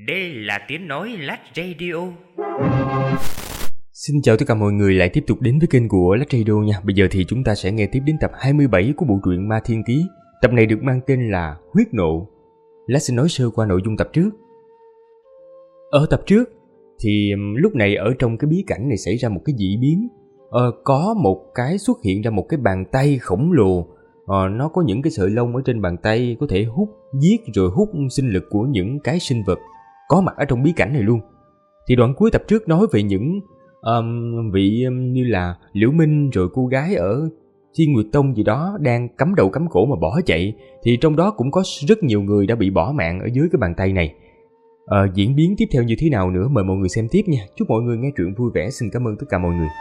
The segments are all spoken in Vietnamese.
Đây là tiếng nói Lách Radio. Xin chào tất cả mọi người lại tiếp tục đến với kênh của Lách Radio nha. Bây giờ thì chúng ta sẽ nghe tiếp đến tập 27 của bộ truyện Ma Thiên Ký. Tập này được mang tên là Huyết Nộ. Lách xin nói sơ qua nội dung tập trước. Ở tập trước thì lúc này ở trong cái bí cảnh này xảy ra một cái dị biến. Có một cái xuất hiện ra một cái bàn tay khổng lồ. Nó có những cái sợi lông ở trên bàn tay có thể hút, giết rồi hút sinh lực của những cái sinh vật có mặt ở trong bí cảnh này luôn. Thì đoạn cuối tập trước nói về những vị như là Liễu Minh rồi cô gái ở Thiên Nguyệt Tông gì đó đang cắm đầu cắm cổ mà bỏ chạy. Thì trong đó cũng có rất nhiều người đã bị bỏ mạng ở dưới cái bàn tay này. Diễn biến tiếp theo như thế nào nữa mời mọi người xem tiếp nha. Chúc mọi người nghe truyện vui vẻ. Xin cảm ơn tất cả mọi người.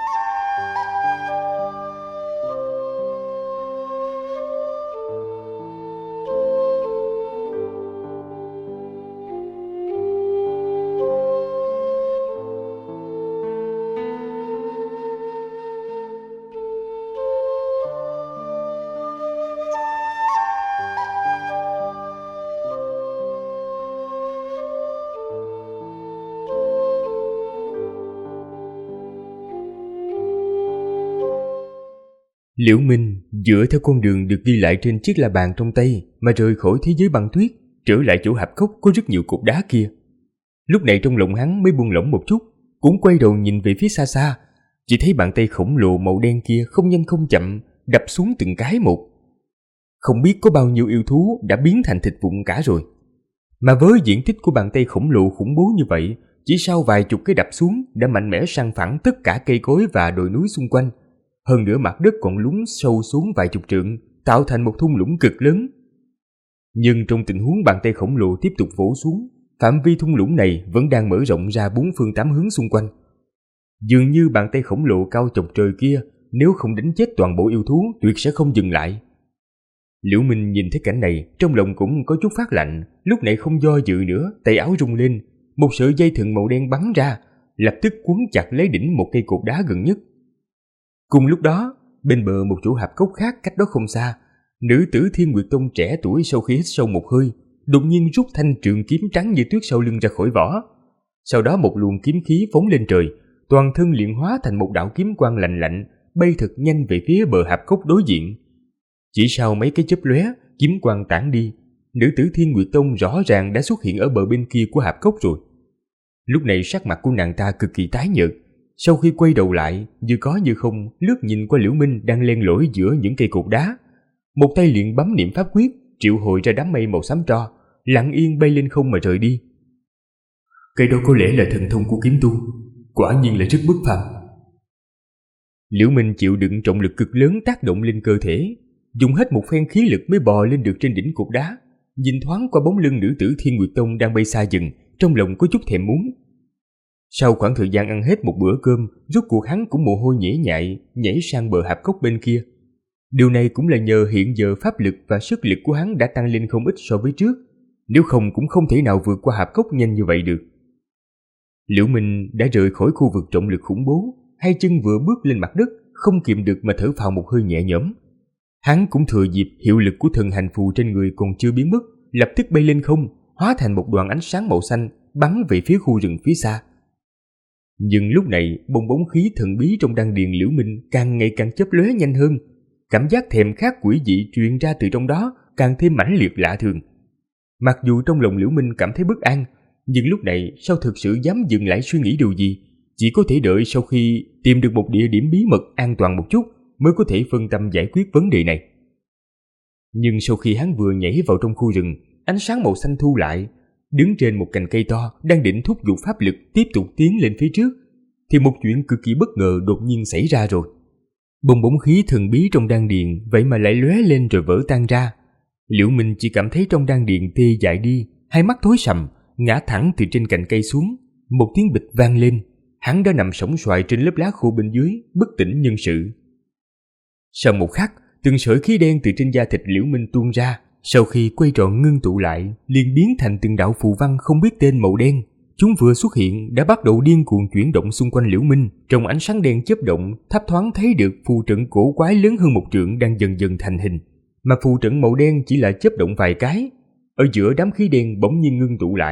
Liễu Minh dựa theo con đường được ghi lại trên chiếc la bàn trong tay mà rời khỏi thế giới băng tuyết, trở lại chỗ hạp cốc có rất nhiều cục đá kia. Lúc này trong lòng hắn mới buông lỏng một chút, cũng quay đầu nhìn về phía xa xa, chỉ thấy bàn tay khổng lồ màu đen kia không nhanh không chậm đập xuống từng cái một. Không biết có bao nhiêu yêu thú đã biến thành thịt vụn cả rồi. Mà với diện tích của bàn tay khổng lồ khủng bố như vậy, chỉ sau vài chục cái đập xuống đã mạnh mẽ san phẳng tất cả cây cối và đồi núi xung quanh. Hơn nữa mặt đất còn lún sâu xuống vài chục trượng, tạo thành một thung lũng cực lớn. Nhưng trong tình huống bàn tay khổng lồ tiếp tục vỗ xuống, phạm vi thung lũng này vẫn đang mở rộng ra bốn phương tám hướng xung quanh. Dường như bàn tay khổng lồ cao chọc trời kia, nếu không đánh chết toàn bộ yêu thú, tuyệt sẽ không dừng lại. Liễu Minh nhìn thấy cảnh này, trong lòng cũng có chút phát lạnh, lúc này không do dự nữa, tay áo rung lên, một sợi dây thừng màu đen bắn ra, lập tức quấn chặt lấy đỉnh một cây cột đá gần nhất. Cùng lúc đó, bên bờ một chỗ hạp cốc khác cách đó không xa, nữ tử Thiên Nguyệt Tông trẻ tuổi sau khi hít sâu một hơi, đột nhiên rút thanh trường kiếm trắng như tuyết sau lưng ra khỏi vỏ. Sau đó một luồng kiếm khí phóng lên trời, toàn thân liền hóa thành một đạo kiếm quang lạnh lạnh, bay thật nhanh về phía bờ hạp cốc đối diện. Chỉ sau mấy cái chớp lóe, kiếm quang tản đi, nữ tử Thiên Nguyệt Tông rõ ràng đã xuất hiện ở bờ bên kia của hạp cốc rồi. Lúc này sắc mặt của nàng ta cực kỳ tái nhợt. Sau khi quay đầu lại, như có như không, lướt nhìn qua Liễu Minh đang len lỏi giữa những cây cột đá. Một tay liền bấm niệm pháp quyết, triệu hồi ra đám mây màu xám tro, lặng yên bay lên không mà rời đi. Cái đó có lẽ là thần thông của kiếm tu, quả nhiên là rất bất phàm. Liễu Minh chịu đựng trọng lực cực lớn tác động lên cơ thể, dùng hết một phen khí lực mới bò lên được trên đỉnh cột đá. Nhìn thoáng qua bóng lưng nữ tử Thiên Nguyệt Tông đang bay xa dần, trong lòng có chút thèm muốn. Sau khoảng thời gian ăn hết một bữa cơm, rốt cuộc hắn cũng mồ hôi nhễ nhại nhảy sang bờ hạp cốc bên kia. Điều này cũng là nhờ hiện giờ pháp lực và sức lực của hắn đã tăng lên không ít so với trước, nếu không cũng không thể nào vượt qua hạp cốc nhanh như vậy được. Liễu Minh đã rời khỏi khu vực trọng lực khủng bố, hai chân vừa bước lên mặt đất, không kìm được mà thở phào một hơi nhẹ nhõm. Hắn cũng thừa dịp hiệu lực của thần hành phù trên người còn chưa biến mất, lập tức bay lên không, hóa thành một đoàn ánh sáng màu xanh bắn về phía khu rừng phía xa. Nhưng lúc này bong bóng khí thần bí trong đan điền Liễu Minh càng ngày càng chớp lóe nhanh hơn, cảm giác thèm khát quỷ dị truyền ra từ trong đó càng thêm mãnh liệt lạ thường. Mặc dù trong lòng Liễu Minh cảm thấy bất an, nhưng lúc này sao thực sự dám dừng lại suy nghĩ điều gì, chỉ có thể đợi sau khi tìm được một địa điểm bí mật an toàn một chút mới có thể phân tâm giải quyết vấn đề này. Nhưng sau khi hắn vừa nhảy vào trong khu rừng, ánh sáng màu xanh thu lại, đứng trên một cành cây to đang định thúc giục pháp lực tiếp tục tiến lên phía trước, thì một chuyện cực kỳ bất ngờ đột nhiên xảy ra rồi. Bong bóng khí thần bí trong đan điền vậy mà lại lóe lên rồi vỡ tan ra. Liễu Minh chỉ cảm thấy trong đan điền tê dại đi, hai mắt tối sầm, ngã thẳng từ trên cành cây xuống. Một tiếng bịch vang lên, hắn đã nằm sóng xoài trên lớp lá khô bên dưới, bất tỉnh nhân sự. Sau một khắc, từng sợi khí đen từ trên da thịt Liễu Minh tuôn ra. Sau khi quay tròn ngưng tụ lại, liền biến thành từng đạo phù văn không biết tên màu đen. Chúng vừa xuất hiện đã bắt đầu điên cuồng chuyển động xung quanh Liễu Minh. Trong ánh sáng đen chớp động, thấp thoáng thấy được phù trận cổ quái lớn hơn một trượng đang dần dần thành hình. Mà phù trận màu đen chỉ là chớp động vài cái. Ở giữa đám khí đen bỗng nhiên ngưng tụ lại,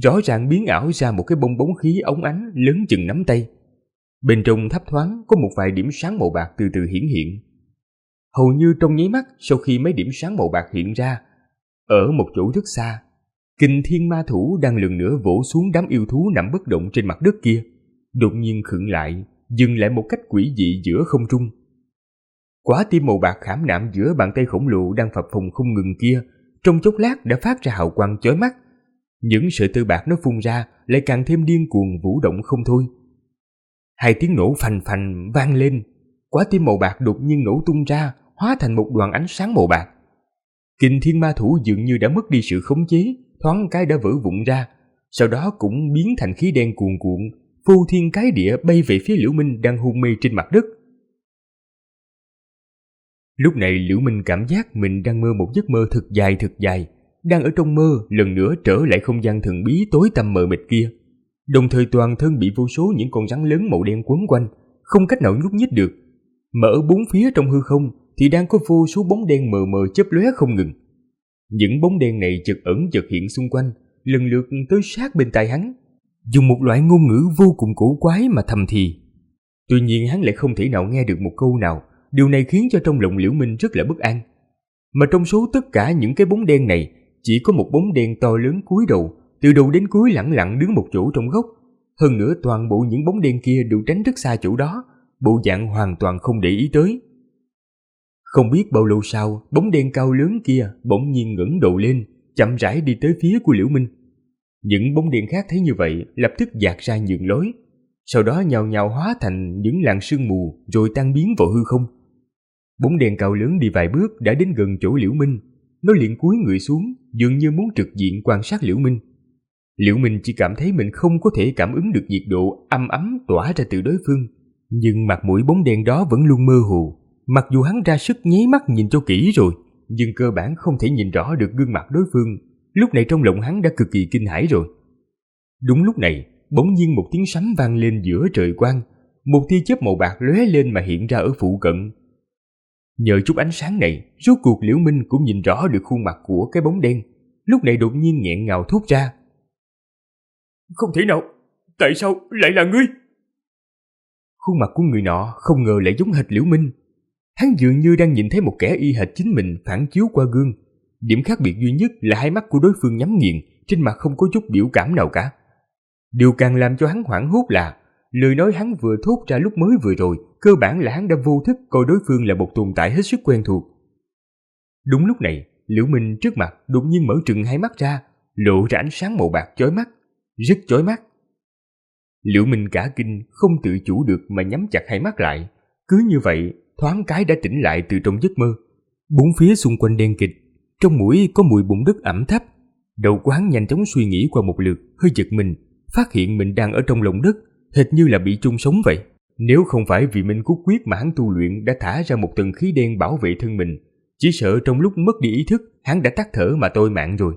rõ ràng biến ảo ra một cái bong bóng khí óng ánh lớn chừng nắm tay. Bên trong thấp thoáng có một vài điểm sáng màu bạc từ từ hiển hiện. Hầu như trong nháy mắt sau khi mấy điểm sáng màu bạc hiện ra, ở một chỗ rất xa, Kình Thiên Ma Thủ đang lần nữa vỗ xuống đám yêu thú nằm bất động trên mặt đất kia, đột nhiên khựng lại, dừng lại một cách quỷ dị giữa không trung. Quả tim màu bạc khảm nạm giữa bàn tay khổng lồ đang phập phồng không ngừng kia, trong chốc lát đã phát ra hào quang chói mắt. Những sợi tơ bạc nó phun ra lại càng thêm điên cuồng vũ động không thôi. Hai tiếng nổ phành phành vang lên, quả tim màu bạc đột nhiên nổ tung ra, hóa thành một đoàn ánh sáng màu bạc. Kình Thiên Ma Thủ dường như đã mất đi sự khống chế, thoáng cái đã vỡ vụn ra, sau đó cũng biến thành khí đen cuồn cuộn, phô thiên cái địa bay về phía Liễu Minh đang hôn mê trên mặt đất. Lúc này Liễu Minh cảm giác mình đang mơ một giấc mơ thật dài, đang ở trong mơ lần nữa trở lại không gian thần bí tối tăm mờ mịt kia. Đồng thời toàn thân bị vô số những con rắn lớn màu đen quấn quanh, không cách nào nhúc nhích được. Mà ở bốn phía trong hư không thì đang có vô số bóng đen mờ mờ chớp lóe không ngừng. Những bóng đen này chợt ẩn chợt hiện xung quanh, lần lượt tới sát bên tai hắn, dùng một loại ngôn ngữ vô cùng cổ quái mà thầm thì. Tuy nhiên hắn lại không thể nào nghe được một câu nào, điều này khiến cho trong lòng Liễu Minh rất là bất an. Mà trong số tất cả những cái bóng đen này, chỉ có một bóng đen to lớn cúi đầu, từ đầu đến cuối lẳng lặng đứng một chỗ trong góc. Hơn nữa toàn bộ những bóng đen kia đều tránh rất xa chỗ đó, bộ dạng hoàn toàn không để ý tới. Không biết bao lâu sau, bóng đen cao lớn kia bỗng nhiên ngẩng đầu lên, chậm rãi đi tới phía của Liễu Minh. Những bóng đen khác thấy như vậy lập tức dạt ra nhường lối, sau đó nhào nhào hóa thành những làn sương mù rồi tan biến vào hư không. Bóng đen cao lớn đi vài bước đã đến gần chỗ Liễu Minh, nó liền cúi người xuống, dường như muốn trực diện quan sát Liễu Minh. Liễu Minh chỉ cảm thấy mình không có thể cảm ứng được nhiệt độ âm ấm tỏa ra từ đối phương, nhưng mặt mũi bóng đen đó vẫn luôn mơ hồ. Mặc dù hắn ra sức nháy mắt nhìn cho kỹ rồi, nhưng cơ bản không thể nhìn rõ được gương mặt đối phương. Lúc này trong lòng hắn đã cực kỳ kinh hãi rồi. Đúng lúc này, bỗng nhiên một tiếng sấm vang lên giữa trời quang, một tia chớp màu bạc lóe lên mà hiện ra ở phụ cận. Nhờ chút ánh sáng này, rốt cuộc Liễu Minh cũng nhìn rõ được khuôn mặt của cái bóng đen. Lúc này đột nhiên nghẹn ngào thốt ra: "Không thể nào, tại sao lại là ngươi?" Khuôn mặt của người nọ không ngờ lại giống hệt Liễu Minh. Hắn dường như đang nhìn thấy một kẻ y hệt chính mình phản chiếu qua gương. Điểm khác biệt duy nhất là hai mắt của đối phương nhắm nghiền, trên mặt không có chút biểu cảm nào cả. Điều càng làm cho hắn hoảng hốt là lời nói hắn vừa thốt ra lúc mới vừa rồi, cơ bản là hắn đã vô thức coi đối phương là một tồn tại hết sức quen thuộc. Đúng lúc này, Liễu Minh trước mặt đột nhiên mở trừng hai mắt ra, lộ ra ánh sáng màu bạc chói mắt, rất chói mắt. Liễu Minh cả kinh không tự chủ được mà nhắm chặt hai mắt lại. Cứ như vậy, thoáng cái đã tỉnh lại từ trong giấc mơ. Bốn phía xung quanh đen kịt, trong mũi có mùi bùn đất ẩm thấp. Đầu của hắn nhanh chóng suy nghĩ qua một lượt, hơi giật mình, phát hiện mình đang ở trong lòng đất, hệt như là bị chôn sống vậy. Nếu không phải vì Minh Cốt Quyết mà hắn tu luyện đã thả ra một tầng khí đen bảo vệ thân mình, chỉ sợ trong lúc mất đi ý thức, hắn đã tắt thở mà tôi mạng rồi.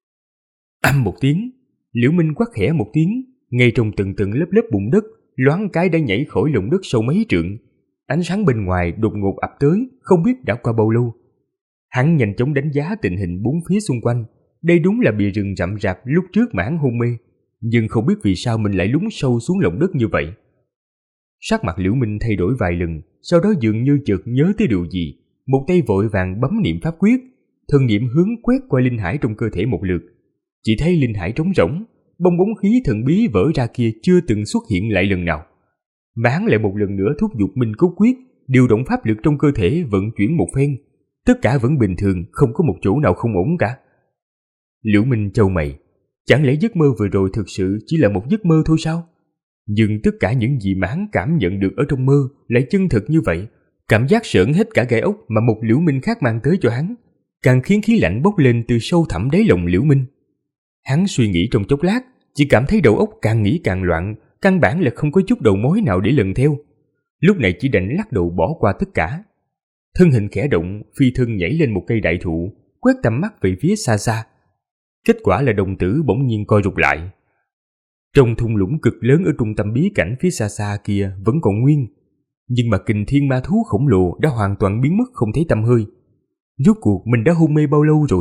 Âm một tiếng, Liễu Minh quát khẽ một tiếng, ngay trong từng tầng lớp lớp bùn đất, loáng cái đã nhảy khỏi lòng đất sâu mấy trượng. Ánh sáng bên ngoài đột ngột ập tới, không biết đã qua bao lâu. Hắn nhanh chóng đánh giá tình hình bốn phía xung quanh. Đây đúng là bìa rừng rậm rạp lúc trước mà hắn hôn mê, nhưng không biết vì sao mình lại lún sâu xuống lòng đất như vậy. Sắc mặt Liễu Minh thay đổi vài lần, sau đó dường như chợt nhớ tới điều gì, một tay vội vàng bấm niệm pháp quyết, thần niệm hướng quét qua linh hải trong cơ thể một lượt. Chỉ thấy linh hải trống rỗng, bong bóng khí thần bí vỡ ra kia chưa từng xuất hiện lại lần nào. Mà hắn lại một lần nữa thúc giục Minh Cốt Quyết, điều động pháp lực trong cơ thể vận chuyển một phen, tất cả vẫn bình thường, không có một chỗ nào không ổn cả. Liễu Minh chau mày, chẳng lẽ giấc mơ vừa rồi thực sự chỉ là một giấc mơ thôi sao? Nhưng tất cả những gì mà hắn cảm nhận được ở trong mơ lại chân thực như vậy, cảm giác sởn hết cả gai ốc mà một Liễu Minh khác mang tới cho hắn, càng khiến khí lạnh bốc lên từ sâu thẳm đáy lòng Liễu Minh. Hắn suy nghĩ trong chốc lát, chỉ cảm thấy đầu óc càng nghĩ càng loạn, căn bản là không có chút đầu mối nào để lần theo. Lúc này chỉ đành lắc đầu bỏ qua tất cả. Thân hình khẽ động, phi thân nhảy lên một cây đại thụ, quét tầm mắt về phía xa xa. Kết quả là đồng tử bỗng nhiên co rụt lại. Trong thung lũng cực lớn ở trung tâm bí cảnh phía xa xa kia vẫn còn nguyên, nhưng mà Kình Thiên Ma Thú khổng lồ đã hoàn toàn biến mất không thấy tăm hơi. Rốt cuộc mình đã hôn mê bao lâu rồi?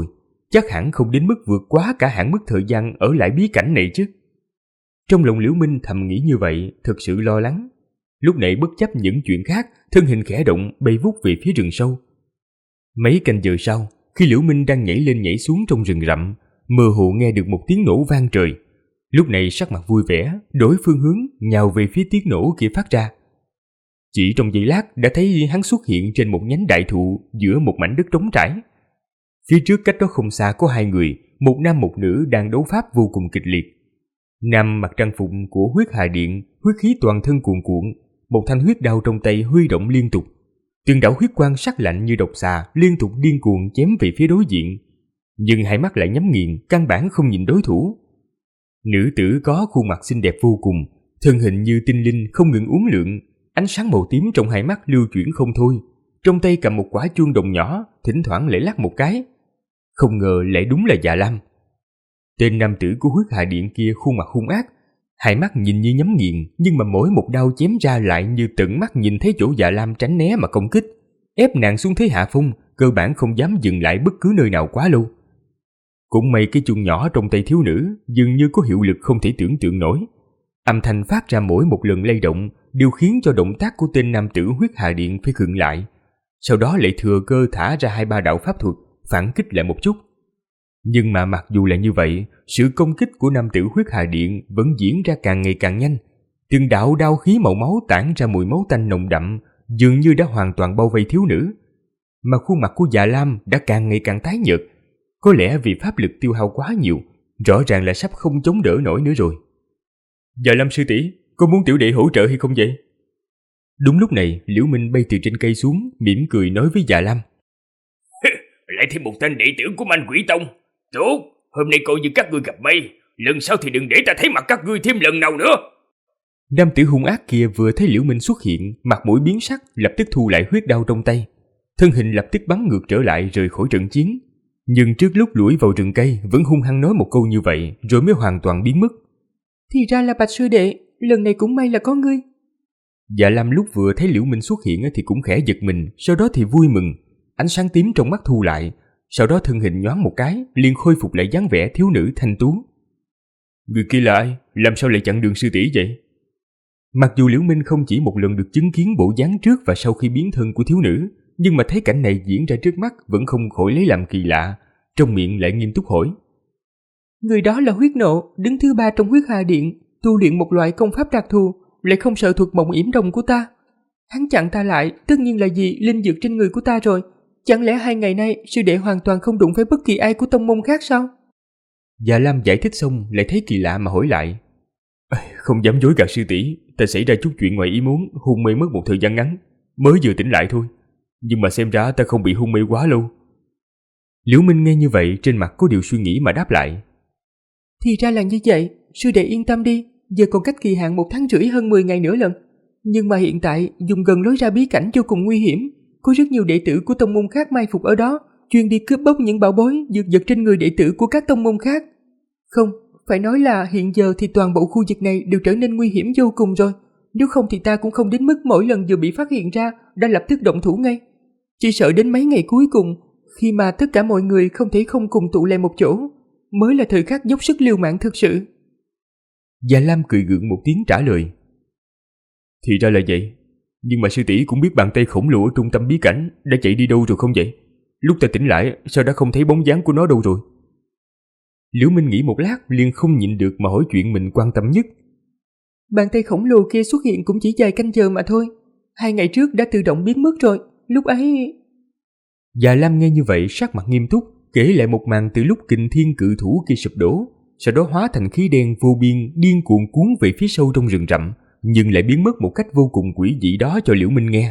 chắc hẳn không đến mức vượt quá cả hạn mức thời gian ở lại bí cảnh này chứ. Trong lòng Liễu Minh thầm nghĩ như vậy, thật sự lo lắng. Lúc này bất chấp những chuyện khác, thân hình khẽ động bay vút về phía rừng sâu. Mấy canh giờ sau, khi Liễu Minh đang nhảy lên nhảy xuống trong rừng rậm, mơ hồ nghe được một tiếng nổ vang trời. Lúc này sắc mặt vui vẻ, đổi phương hướng, nhào về phía tiếng nổ kia phát ra. Chỉ trong giây lát đã thấy hắn xuất hiện trên một nhánh đại thụ giữa một mảnh đất trống trải. Phía trước cách đó không xa có hai người, một nam một nữ đang đấu pháp vô cùng kịch liệt. Nam mặc trang phục của huyết hà điện, huyết khí toàn thân cuồn cuộn, một thanh huyết đao trong tay huy động liên tục. Từng đạo huyết quang sắc lạnh như độc xà liên tục điên cuồng chém về phía đối diện, nhưng hai mắt lại nhắm nghiền, căn bản không nhìn đối thủ. Nữ tử có khuôn mặt xinh đẹp vô cùng, thân hình như tinh linh không ngừng uốn lượn, ánh sáng màu tím trong hai mắt lưu chuyển không thôi. Trong tay cầm một quả chuông đồng nhỏ, thỉnh thoảng lại lắc một cái. Không ngờ lại đúng là Dạ Lam. Tên nam tử của huyết hà điện kia khuôn mặt hung ác, hai mắt nhìn như nhắm nghiền, nhưng mà mỗi một đao chém ra lại như tận mắt nhìn thấy chỗ Dạ Lam tránh né mà công kích, ép nàng xuống thế hạ phong, cơ bản không dám dừng lại bất cứ nơi nào quá lâu. Cũng may cái chuông nhỏ trong tay thiếu nữ dường như có hiệu lực không thể tưởng tượng nổi. Âm thanh phát ra mỗi một lần lay động đều khiến cho động tác của tên nam tử huyết hà điện phải khựng lại, sau đó lại thừa cơ thả ra 2-3 đạo pháp thuật phản kích lại một chút. Nhưng mà mặc dù là như vậy, sự công kích của nam tử huyết hà điện vẫn diễn ra càng ngày càng nhanh. Từng đạo đao khí màu máu tản ra mùi máu tanh nồng đậm, dường như đã hoàn toàn bao vây thiếu nữ. Mà khuôn mặt của Dạ Lam đã càng ngày càng tái nhợt, có lẽ vì pháp lực tiêu hao quá nhiều, rõ ràng là sắp không chống đỡ nổi nữa rồi. Dạ Lam sư tỷ, có muốn tiểu đệ hỗ trợ hay không vậy? Đúng lúc này, Liễu Minh bay từ trên cây xuống, mỉm cười nói với Dạ Lam. Lại thêm một tên đệ tử của Manh Quỷ Tông. Tốt, hôm nay coi như các ngươi gặp may, lần sau thì đừng để ta thấy mặt các ngươi thêm lần nào nữa. Nam tử hung ác kia vừa thấy Liễu Minh xuất hiện, mặt mũi biến sắc, lập tức thu lại huyết đao trong tay. Thân hình lập tức bắn ngược trở lại rời khỏi trận chiến. Nhưng trước lúc lủi vào rừng cây vẫn hung hăng nói một câu như vậy rồi mới hoàn toàn biến mất. Thì ra là Bạch sư đệ, lần này cũng may là có ngươi. Dạ Lam lúc vừa thấy Liễu Minh xuất hiện thì cũng khẽ giật mình, sau đó thì vui mừng, ánh sáng tím trong mắt thu lại, sau đó thân hình nhoáng một cái liền khôi phục lại dáng vẻ thiếu nữ thanh tú. Người kia là ai? Làm sao lại chặn đường sư tỷ vậy? Mặc dù Liễu Minh không chỉ một lần được chứng kiến bộ dáng trước và sau khi biến thân của thiếu nữ, nhưng mà thấy cảnh này diễn ra trước mắt vẫn không khỏi lấy làm kỳ lạ, trong miệng lại nghiêm túc hỏi. Người đó là huyết nộ, đứng thứ 3 trong huyết hà điện, tu luyện một loại công pháp đặc thù, lại không sợ thuật mộng yểm đồng của ta. Hắn chặn ta lại, tất nhiên là vì linh dược trên người của ta rồi. Chẳng lẽ 2 ngày nay sư đệ hoàn toàn không đụng với bất kỳ ai của tông môn khác sao? Dạ Lam giải thích xong lại thấy kỳ lạ mà hỏi lại. Không dám dối gạt sư tỷ, ta xảy ra chút chuyện ngoài ý muốn, hôn mê mất một thời gian ngắn, mới vừa tỉnh lại thôi. Nhưng mà xem ra ta không bị hôn mê quá lâu. Liễu Minh nghe như vậy trên mặt có điều suy nghĩ mà đáp lại. Thì ra là như vậy, sư đệ yên tâm đi, giờ còn cách kỳ hạn 1 tháng rưỡi hơn 10 ngày nữa lần. Nhưng mà hiện tại dùng gần lối ra bí cảnh vô cùng nguy hiểm, có rất nhiều đệ tử của tông môn khác mai phục ở đó, chuyên đi cướp bóc những bảo bối dược vật trên người đệ tử của các tông môn khác. Không, phải nói là hiện giờ thì toàn bộ khu vực này đều trở nên nguy hiểm vô cùng rồi. Nếu không thì ta cũng không đến mức mỗi lần vừa bị phát hiện ra đã lập tức động thủ ngay. Chỉ sợ đến mấy ngày cuối cùng, khi mà tất cả mọi người không thể không cùng tụ lại một chỗ, mới là thời khắc dốc sức liều mạng thực sự. Dạ Lam cười gượng một tiếng trả lời. Thì ra là vậy, nhưng mà sư tỷ cũng biết bàn tay khổng lồ ở trung tâm bí cảnh đã chạy đi đâu rồi không vậy? Lúc ta tỉnh lại sao đã không thấy bóng dáng của nó đâu rồi? Liễu Minh nghĩ một lát liền không nhịn được mà hỏi chuyện mình quan tâm nhất. Bàn tay khổng lồ kia xuất hiện cũng chỉ vài canh giờ mà thôi, 2 ngày trước đã tự động biến mất rồi, lúc ấy... Dạ Lam nghe như vậy sắc mặt nghiêm túc, kể lại một màn từ lúc kình thiên cự thủ kia sụp đổ, sau đó hóa thành khí đen vô biên điên cuồng cuốn về phía sâu trong rừng rậm, nhưng lại biến mất một cách vô cùng quỷ dị đó cho Liễu Minh nghe.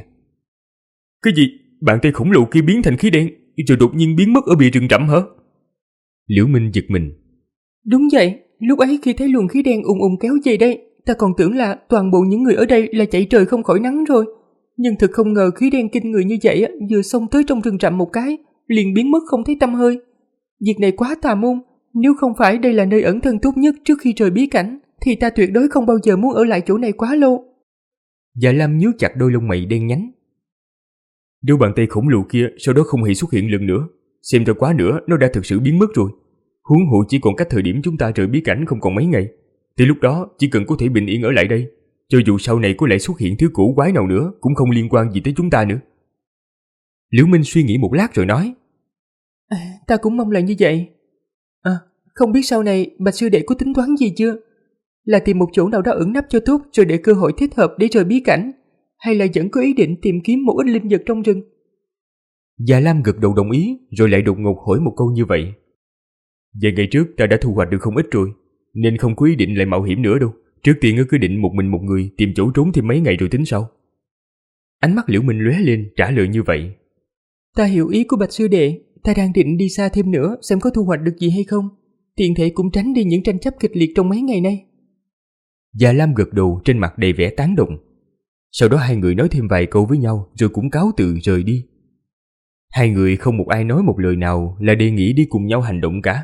Cái gì? Bàn tay khổng lồ kia biến thành khí đen rồi đột nhiên biến mất ở bìa rừng rậm hả? Liễu Minh giật mình. Đúng vậy, lúc ấy khi thấy luồng khí đen ùn ùn kéo về đây, ta còn tưởng là toàn bộ những người ở đây là chạy trời không khỏi nắng rồi. Nhưng thực không ngờ khí đen kinh người như vậy vừa xông tới trong rừng rậm một cái, liền biến mất không thấy tăm hơi. Việc này quá tà môn, nếu không phải đây là nơi ẩn thân tốt nhất trước khi rời bí cảnh, thì ta tuyệt đối không bao giờ muốn ở lại chỗ này quá lâu. Dạ Lam nhíu chặt đôi lông mày đen nhánh. Nếu bàn tay khổng lồ kia sau đó không hề xuất hiện lần nữa, xem ra quá nữa nó đã thực sự biến mất rồi. Huống hộ chỉ còn cách thời điểm chúng ta rời bí cảnh không còn mấy ngày. Tới lúc đó chỉ cần có thể bình yên ở lại đây, cho dù sau này có lại xuất hiện thứ cổ quái nào nữa cũng không liên quan gì tới chúng ta nữa. Liễu Minh suy nghĩ một lát rồi nói: Ta cũng mong là như vậy. Không biết sau này Bạch sư đệ có tính toán gì chưa? Là tìm một chỗ nào đó ẩn nấp cho tốt rồi để cơ hội thích hợp để rời bí cảnh, hay là vẫn có ý định tìm kiếm một ít linh vật trong rừng? Già Lam gật đầu đồng ý, rồi lại đột ngột hỏi một câu như vậy. Vài ngày trước ta đã thu hoạch được không ít rồi, nên không có ý định lại mạo hiểm nữa đâu. Trước tiên cứ định một mình một người tìm chỗ trốn thêm mấy ngày rồi tính sau. Ánh mắt Liễu Minh lóe lên trả lời như vậy. Ta hiểu ý của Bạch sư đệ, ta đang định đi xa thêm nữa xem có thu hoạch được gì hay không. Tiện thể cũng tránh đi những tranh chấp kịch liệt trong mấy ngày nay. Già Lam gật đầu, trên mặt đầy vẻ tán đồng. Sau đó hai người nói thêm vài câu với nhau rồi cũng cáo từ rời đi. Hai người không một ai nói một lời nào là đề nghị đi cùng nhau hành động cả.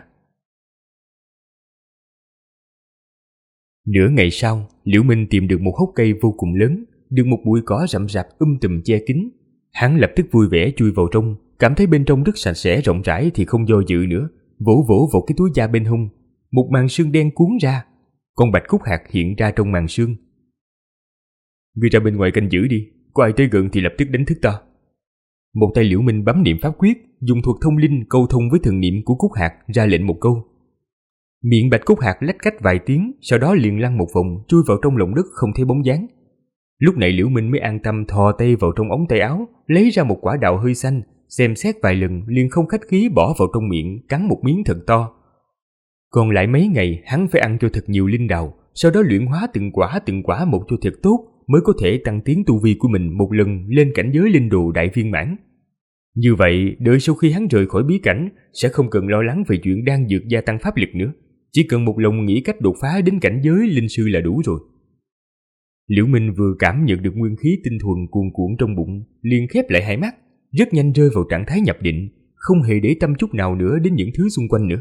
Nửa ngày sau, Liễu Minh tìm được một hốc cây vô cùng lớn, được một bụi cỏ rậm rạp tùm che kín. Hắn lập tức vui vẻ chui vào trong, cảm thấy bên trong rất sạch sẽ rộng rãi thì không do dự nữa, vỗ vỗ vào cái túi da bên hông. Một màn sương đen cuốn ra, con bạch cúc hạt hiện ra trong màn sương. Ngươi ra bên ngoài canh giữ đi, có ai tới gần thì lập tức đánh thức ta. Một tay Liễu Minh bấm niệm pháp quyết, dùng thuật thông linh câu thông với thần niệm của cúc hạt, ra lệnh một câu. Miệng bạch cúc hạt lách cách vài tiếng, sau đó liền lăn một vòng chui vào trong lòng đất không thấy bóng dáng. Lúc này Liễu Minh mới an tâm thò tay vào trong ống tay áo, lấy ra một quả đào hơi xanh, xem xét vài lần liền không khách khí bỏ vào trong miệng, cắn một miếng thật to. Còn lại mấy ngày hắn phải ăn cho thật nhiều linh đào, sau đó luyện hóa từng quả một cho thật tốt, mới có thể tăng tiến tu vi của mình một lần lên cảnh giới linh đồ đại viên mãn. Như vậy, đợi sau khi hắn rời khỏi bí cảnh, sẽ không cần lo lắng về chuyện đan dược gia tăng pháp lực nữa, chỉ cần một lòng nghĩ cách đột phá đến cảnh giới linh sư là đủ rồi. Liễu Minh vừa cảm nhận được nguyên khí tinh thuần cuồn cuộn trong bụng, liền khép lại hai mắt, rất nhanh rơi vào trạng thái nhập định, không hề để tâm chút nào nữa đến những thứ xung quanh nữa.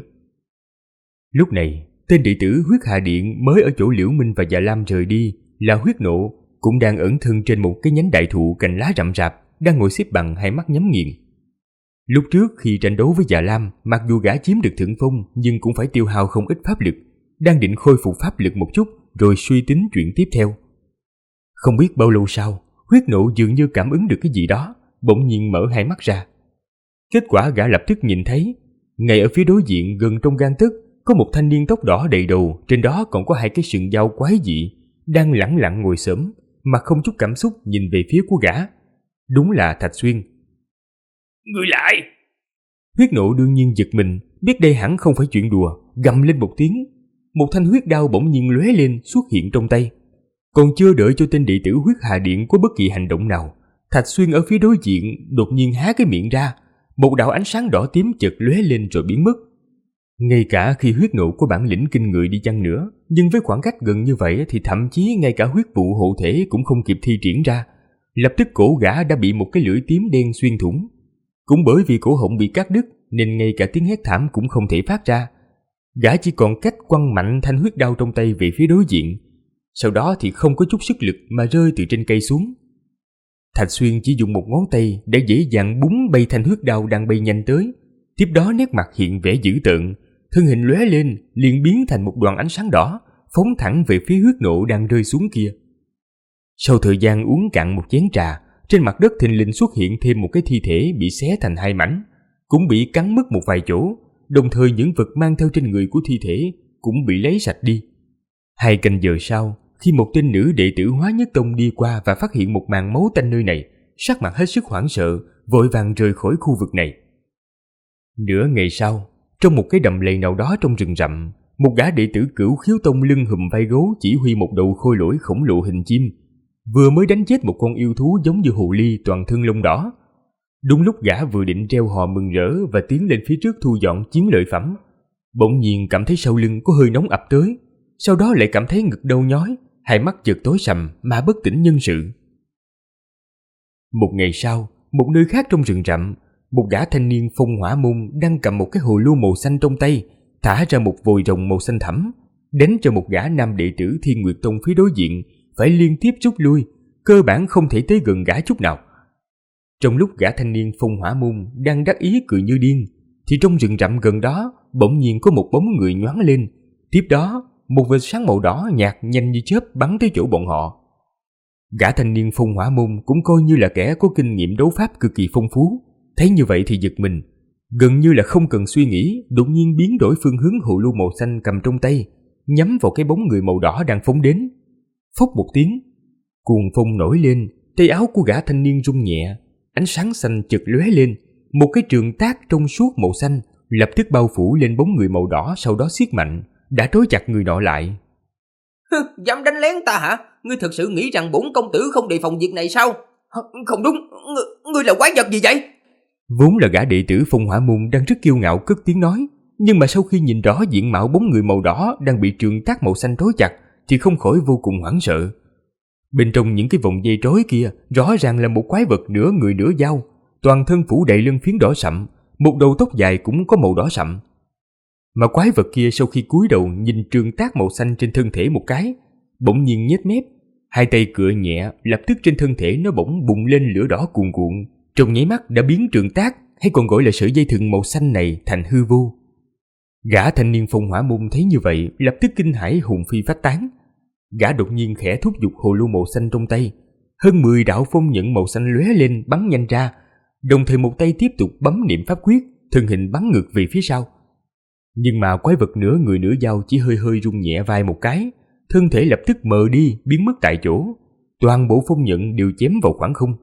Lúc này, tên đệ tử Huyết Hà Điện mới ở chỗ Liễu Minh và Dạ Lam rời đi là Huyết Nộ, cũng đang ẩn thân trên một cái nhánh đại thụ cành lá rậm rạp, đang ngồi xếp bằng hai mắt nhắm nghiền. Lúc trước khi tranh đấu với Dạ Lam, mặc dù gã chiếm được thượng phong nhưng cũng phải tiêu hao không ít pháp lực, đang định khôi phục pháp lực một chút rồi suy tính chuyện tiếp theo. Không biết bao lâu sau, Huyết Nộ dường như cảm ứng được cái gì đó, bỗng nhiên mở hai mắt ra. Kết quả gã lập tức nhìn thấy, ngay ở phía đối diện gần trong gang tấc có một thanh niên tóc đỏ đầy đầu, trên đó còn có hai cái sừng dao quái dị, đang lẳng lặng ngồi xổm, mà không chút cảm xúc nhìn về phía của gã. Đúng là Thạch Xuyên. Người lại! Huyết Nộ đương nhiên giật mình, biết đây hẳn không phải chuyện đùa, gầm lên một tiếng. Một thanh huyết đao bỗng nhiên lóe lên xuất hiện trong tay. Còn chưa đợi cho tên đệ tử Huyết Hà Điện có bất kỳ hành động nào, Thạch Xuyên ở phía đối diện đột nhiên há cái miệng ra, một đạo ánh sáng đỏ tím chợt lóe lên rồi biến mất. Ngay cả khi Huyết Nộ có bản lĩnh kinh người đi chăng nữa, nhưng với khoảng cách gần như vậy thì thậm chí ngay cả huyết vụ hộ thể cũng không kịp thi triển ra. Lập tức cổ gã đã bị một cái lưỡi tím đen xuyên thủng. Cũng bởi vì cổ họng bị cắt đứt nên ngay cả tiếng hét thảm cũng không thể phát ra. Gã chỉ còn cách quăng mạnh thanh huyết đao trong tay về phía đối diện. Sau đó thì không có chút sức lực mà rơi từ trên cây xuống. Thạch Xuyên chỉ dùng một ngón tay để dễ dàng búng bay thanh huyết đao đang bay nhanh tới. Tiếp đó nét mặt hiện vẻ dữ tợn, thân hình lóe lên liền biến thành một đoàn ánh sáng đỏ, phóng thẳng về phía Huyết Nộ đang rơi xuống kia. Sau thời gian uống cạn một chén trà, trên mặt đất thình lình xuất hiện thêm một cái thi thể bị xé thành hai mảnh, cũng bị cắn mất một vài chỗ, đồng thời những vật mang theo trên người của thi thể cũng bị lấy sạch đi. 2 canh giờ sau, khi một tên nữ đệ tử Hóa Nhất Tông đi qua và phát hiện một màn máu tanh nơi này, sắc mặt hết sức hoảng sợ, vội vàng rời khỏi khu vực này. Nửa ngày sau, trong một cái đầm lầy nào đó trong rừng rậm, một gã đệ tử Cửu Khiếu Tông lưng hùm vai gấu chỉ huy một đầu khôi lỗi khổng lồ hình chim, vừa mới đánh chết một con yêu thú giống như hồ ly toàn thân lông đỏ. Đúng lúc gã vừa định reo hò mừng rỡ và tiến lên phía trước thu dọn chiến lợi phẩm, bỗng nhiên cảm thấy sau lưng có hơi nóng ập tới, sau đó lại cảm thấy ngực đau nhói, hai mắt chợt tối sầm mà bất tỉnh nhân sự. Một ngày sau, một nơi khác trong rừng rậm, một gã thanh niên Phong Hỏa Môn đang cầm một cái hồ lô màu xanh trong tay, thả ra một vòi rồng màu xanh thẳm, đánh cho một gã nam đệ tử Thiên Nguyệt Tông phía đối diện phải liên tiếp rút lui, cơ bản không thể tới gần gã chút nào. Trong lúc gã thanh niên Phong Hỏa Môn đang đắc ý cười như điên, thì trong rừng rậm gần đó bỗng nhiên có một bóng người nhoáng lên. Tiếp đó, một vệt sáng màu đỏ nhạt nhanh như chớp bắn tới chỗ bọn họ. Gã thanh niên Phong Hỏa Môn cũng coi như là kẻ có kinh nghiệm đấu pháp cực kỳ phong phú. Thấy như vậy thì giật mình, gần như là không cần suy nghĩ, đột nhiên biến đổi phương hướng hồ lô màu xanh cầm trong tay, nhắm vào cái bóng người màu đỏ đang phóng đến. Phốc một tiếng, cuồng phong nổi lên, tay áo của gã thanh niên rung nhẹ, ánh sáng xanh chợt lóe lên, một cái trường tác trong suốt màu xanh lập tức bao phủ lên bóng người màu đỏ, sau đó siết mạnh, đã trói chặt người nọ lại. Dám đánh lén ta hả? Ngươi thực sự nghĩ rằng bổn công tử không đề phòng việc này sao? Không đúng, ngươi là quái vật gì vậy? Vốn là gã đệ tử Phong Hỏa Môn đang rất kiêu ngạo cất tiếng nói, nhưng mà sau khi nhìn rõ diện mạo bóng người màu đỏ đang bị trường tác màu xanh trói chặt thì không khỏi vô cùng hoảng sợ. Bên trong những cái vòng dây trói kia rõ ràng là một quái vật nửa người nửa dao, toàn thân phủ đầy lân phiến đỏ sậm, một đầu tóc dài cũng có màu đỏ sậm. Mà quái vật kia sau khi cúi đầu nhìn trường tác màu xanh trên thân thể một cái, bỗng nhiên nhếch mép, hai tay cựa nhẹ, lập tức trên thân thể nó bỗng bùng lên lửa đỏ cuồn cuộn, trong nháy mắt đã biến trường tác, hay còn gọi là sợi dây thừng màu xanh này, thành hư vô. Gã thanh niên Phong Hỏa Môn thấy như vậy, lập tức kinh hãi hồn phi phách tán. Gã đột nhiên khẽ thúc giục hồ lô màu xanh trong tay, hơn 10 đạo phong nhận màu xanh lóe lên bắn nhanh ra, đồng thời một tay tiếp tục bấm niệm pháp quyết, thân hình bắn ngược về phía sau. Nhưng mà quái vật nửa người nửa dao chỉ hơi hơi rung nhẹ vai một cái, thân thể lập tức mờ đi, biến mất tại chỗ, toàn bộ phong nhận đều chém vào khoảng không.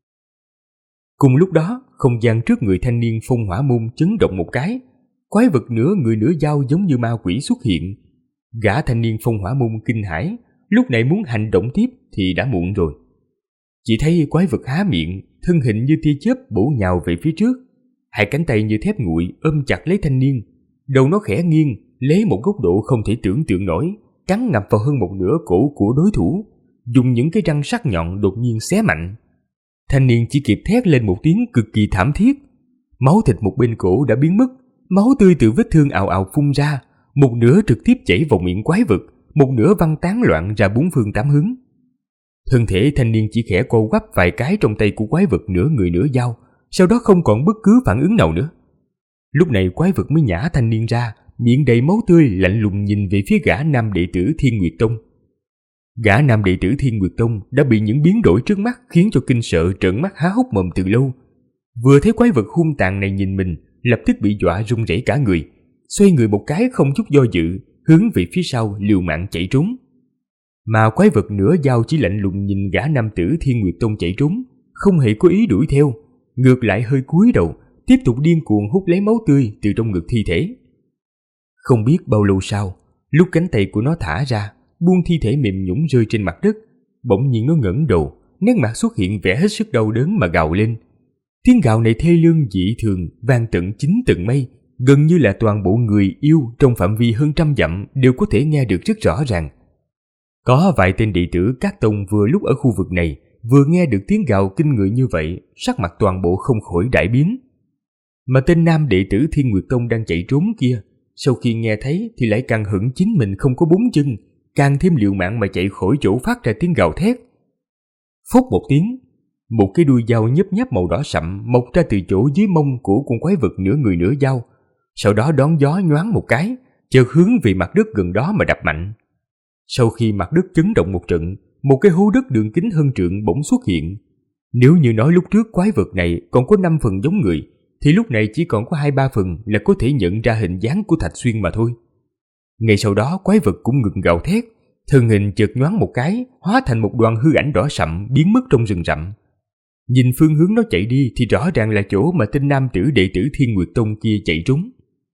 Cùng lúc đó, không gian trước người thanh niên Phong Hỏa Môn chấn động một cái, quái vật nửa người nửa dao giống như ma quỷ xuất hiện. Gã thanh niên Phong Hỏa Môn kinh hãi, lúc này muốn hành động tiếp thì đã muộn rồi. Chỉ thấy quái vật há miệng, thân hình như tia chớp bổ nhào về phía trước, hai cánh tay như thép nguội ôm chặt lấy thanh niên, đầu nó khẽ nghiêng, lấy một góc độ không thể tưởng tượng nổi, cắn ngập vào hơn một nửa cổ của đối thủ, dùng những cái răng sắc nhọn đột nhiên xé mạnh. Thanh niên chỉ kịp thét lên một tiếng cực kỳ thảm thiết, máu thịt một bên cổ đã biến mất, máu tươi từ vết thương ào ào phun ra, một nửa trực tiếp chảy vào miệng quái vật, một nửa văng tán loạn ra bốn phương tám hướng. Thân thể thanh niên chỉ khẽ co quắp vài cái trong tay của quái vật nửa người nửa dao, sau đó không còn bất cứ phản ứng nào nữa. Lúc này quái vật mới nhả thanh niên ra, miệng đầy máu tươi, lạnh lùng nhìn về phía gã nam đệ tử Thiên Nguyệt Tông. Gã nam đệ tử Thiên Nguyệt Tông đã bị những biến đổi trước mắt khiến cho kinh sợ trợn mắt há hốc mồm từ lâu. Vừa thấy quái vật hung tàn này nhìn mình, lập tức bị dọa run rẩy cả người, xoay người một cái không chút do dự, hướng về phía sau liều mạng chạy trốn. Mà quái vật nửa dao chỉ lạnh lùng nhìn gã nam tử Thiên Nguyệt Tông chạy trốn, không hề có ý đuổi theo, ngược lại hơi cúi đầu, tiếp tục điên cuồng hút lấy máu tươi từ trong ngực thi thể. Không biết bao lâu sau, lúc cánh tay của nó thả ra, buông thi thể mềm nhũn rơi trên mặt đất, bỗng nhiên nó ngẩng đầu, nét mặt xuất hiện vẻ hết sức đau đớn mà gào lên. Tiếng gào này thê lương dị thường, vang tận 9 tầng mây, gần như là toàn bộ người yêu trong phạm vi hơn 100 dặm đều có thể nghe được rất rõ ràng. Có vài tên đệ tử các tông vừa lúc ở khu vực này, vừa nghe được tiếng gào kinh người như vậy, sắc mặt toàn bộ không khỏi đại biến. Mà tên nam đệ tử Thiên Nguyệt Tông đang chạy trốn kia, sau khi nghe thấy thì lại càng hững chính mình không có bốn chân, càng thêm liều mạng mà chạy khỏi chỗ phát ra tiếng gào thét. Phốc một tiếng, một cái đuôi dao nhấp nháp màu đỏ sậm mọc ra từ chỗ dưới mông của con quái vật nửa người nửa dao, sau đó đón gió nhoáng một cái, chợt hướng về mặt đất gần đó mà đập mạnh. Sau khi mặt đất chấn động một trận, một cái hố đất đường kính hơn trượng bỗng xuất hiện. Nếu như nói lúc trước quái vật này còn có 5 phần giống người, thì lúc này chỉ còn có 2-3 phần là có thể nhận ra hình dáng của Thạch Xuyên mà thôi. Ngay sau đó quái vật cũng ngừng gào thét, thân hình chợt nhoáng một cái, hóa thành một đoàn hư ảnh đỏ sậm biến mất trong rừng rậm. Nhìn phương hướng nó chạy đi thì rõ ràng là chỗ mà tên nam tử đệ tử Thiên Nguyệt Tông kia chạy trốn.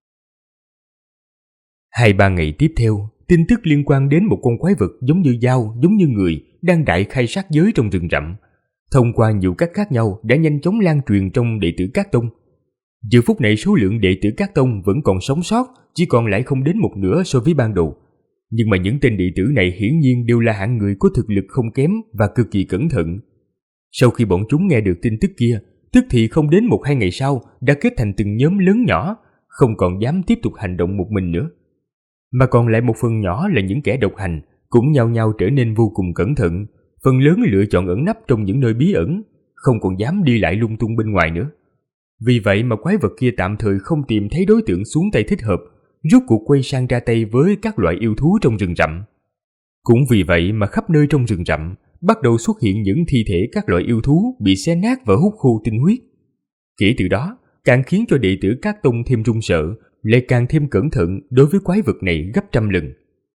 2-3 ngày tiếp theo, tin tức liên quan đến một con quái vật giống như dao, giống như người đang đại khai sát giới trong rừng rậm, thông qua nhiều cách khác nhau đã nhanh chóng lan truyền trong đệ tử các tông. Giờ phút này số lượng đệ tử các tông vẫn còn sống sót chỉ còn lại không đến một nửa so với ban đầu. Nhưng mà những tên đệ tử này hiển nhiên đều là hạng người có thực lực không kém và cực kỳ cẩn thận. Sau khi bọn chúng nghe được tin tức kia, tức thì không đến 1-2 ngày sau đã kết thành từng nhóm lớn nhỏ, không còn dám tiếp tục hành động một mình nữa. Mà còn lại một phần nhỏ là những kẻ độc hành, cũng nhao nhao trở nên vô cùng cẩn thận, phần lớn lựa chọn ẩn nấp trong những nơi bí ẩn, không còn dám đi lại lung tung bên ngoài nữa. Vì vậy mà quái vật kia tạm thời không tìm thấy đối tượng xuống tay thích hợp, rốt cuộc quay sang ra tay với các loại yêu thú trong rừng rậm. Cũng vì vậy mà khắp nơi trong rừng rậm bắt đầu xuất hiện những thi thể các loại yêu thú bị xé nát và hút khô tinh huyết. Kể từ đó, càng khiến cho đệ tử các tông thêm run sợ, lại càng thêm cẩn thận đối với quái vật này gấp trăm lần.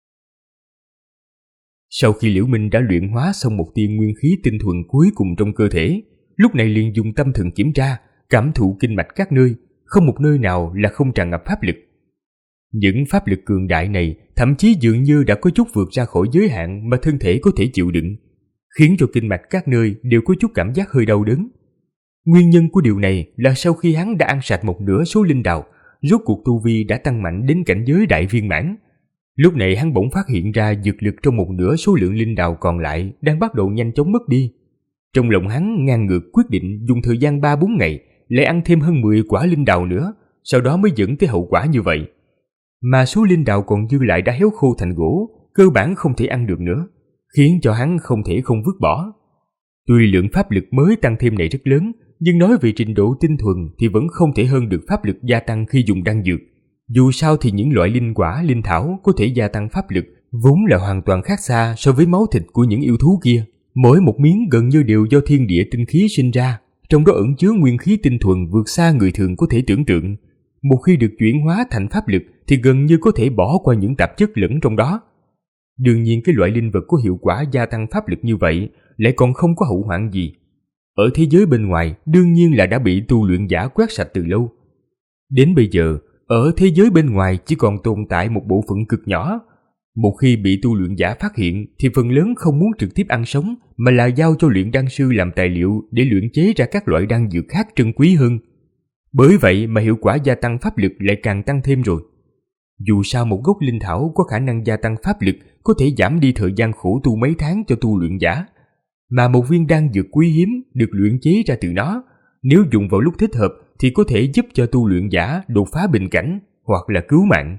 Sau khi Liễu Minh đã luyện hóa xong một tia nguyên khí tinh thuần cuối cùng trong cơ thể, lúc này liền dùng tâm thần kiểm tra, cảm thụ kinh mạch các nơi, không một nơi nào là không tràn ngập pháp lực. Những pháp lực cường đại này thậm chí dường như đã có chút vượt ra khỏi giới hạn mà thân thể có thể chịu đựng, khiến cho kinh mạch các nơi đều có chút cảm giác hơi đau đớn. Nguyên nhân của điều này là sau khi hắn đã ăn sạch một nửa số linh đào, rốt cuộc tu vi đã tăng mạnh đến cảnh giới đại viên mãn. Lúc này hắn bỗng phát hiện ra dược lực trong một nửa số lượng linh đào còn lại đang bắt đầu nhanh chóng mất đi. Trong lòng hắn ngang ngược quyết định dùng thời gian 3-4 ngày lại ăn thêm hơn 10 quả linh đào nữa, sau đó mới dẫn tới hậu quả như vậy. Mà số linh đào còn dư lại đã héo khô thành gỗ, cơ bản không thể ăn được nữa, khiến cho hắn không thể không vứt bỏ. Tuy lượng pháp lực mới tăng thêm này rất lớn, nhưng nói về trình độ tinh thuần thì vẫn không thể hơn được pháp lực gia tăng khi dùng đan dược. Dù sao thì những loại linh quả, linh thảo có thể gia tăng pháp lực vốn là hoàn toàn khác xa so với máu thịt của những yêu thú kia. Mỗi một miếng gần như đều do thiên địa tinh khí sinh ra, trong đó ẩn chứa nguyên khí tinh thuần vượt xa người thường có thể tưởng tượng. Một khi được chuyển hóa thành pháp lực thì gần như có thể bỏ qua những tạp chất lẫn trong đó. Đương nhiên cái loại linh vật có hiệu quả gia tăng pháp lực như vậy lại còn không có hậu hoạn gì. Ở thế giới bên ngoài đương nhiên là đã bị tu luyện giả quét sạch từ lâu. Đến bây giờ, ở thế giới bên ngoài chỉ còn tồn tại một bộ phận cực nhỏ. Một khi bị tu luyện giả phát hiện thì phần lớn không muốn trực tiếp ăn sống mà là giao cho luyện đan sư làm tài liệu để luyện chế ra các loại đan dược khác trân quý hơn. Bởi vậy mà hiệu quả gia tăng pháp lực lại càng tăng thêm rồi. Dù sao một gốc linh thảo có khả năng gia tăng pháp lực có thể giảm đi thời gian khổ tu mấy tháng cho tu luyện giả. Mà một viên đan dược quý hiếm được luyện chế ra từ nó, nếu dùng vào lúc thích hợp thì có thể giúp cho tu luyện giả đột phá bình cảnh hoặc là cứu mạng.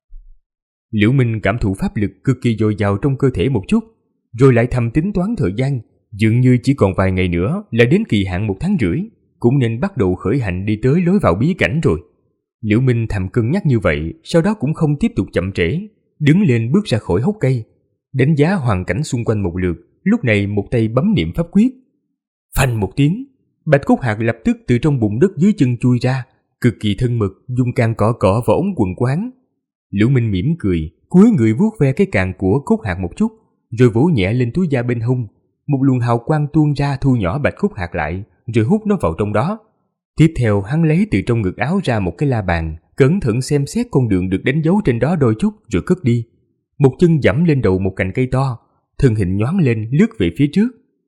Liễu Minh cảm thụ pháp lực cực kỳ dồi dào trong cơ thể một chút, rồi lại thầm tính toán thời gian, dường như chỉ còn vài ngày nữa là đến kỳ hạn 1 tháng rưỡi, cũng nên bắt đầu khởi hành đi tới lối vào bí cảnh rồi. Liễu Minh thầm cân nhắc như vậy, sau đó cũng không tiếp tục chậm trễ, đứng lên bước ra khỏi hốc cây, đánh giá hoàn cảnh xung quanh một lượt, lúc này một tay bấm niệm pháp quyết. Phanh một tiếng, bạch cốt hạt lập tức từ trong bùn đất dưới chân chui ra, cực kỳ thân mật dùng càng cọ cọ vào ống quần của hắn. Liễu Minh mỉm cười, cúi người vuốt ve cái càng của cốt hạt một chút, rồi vỗ nhẹ lên túi da bên hông. Một luồng hào quang tuôn ra thu nhỏ bạch cốt hạt lại, rồi hút nó vào trong đó. Tiếp theo hắn lấy từ trong ngực áo ra một cái la bàn, cẩn thận xem xét con đường được đánh dấu trên đó đôi chút rồi cất đi. Một chân giẫm lên đầu một cành cây to, thân hình nhoáng lên lướt về phía trước.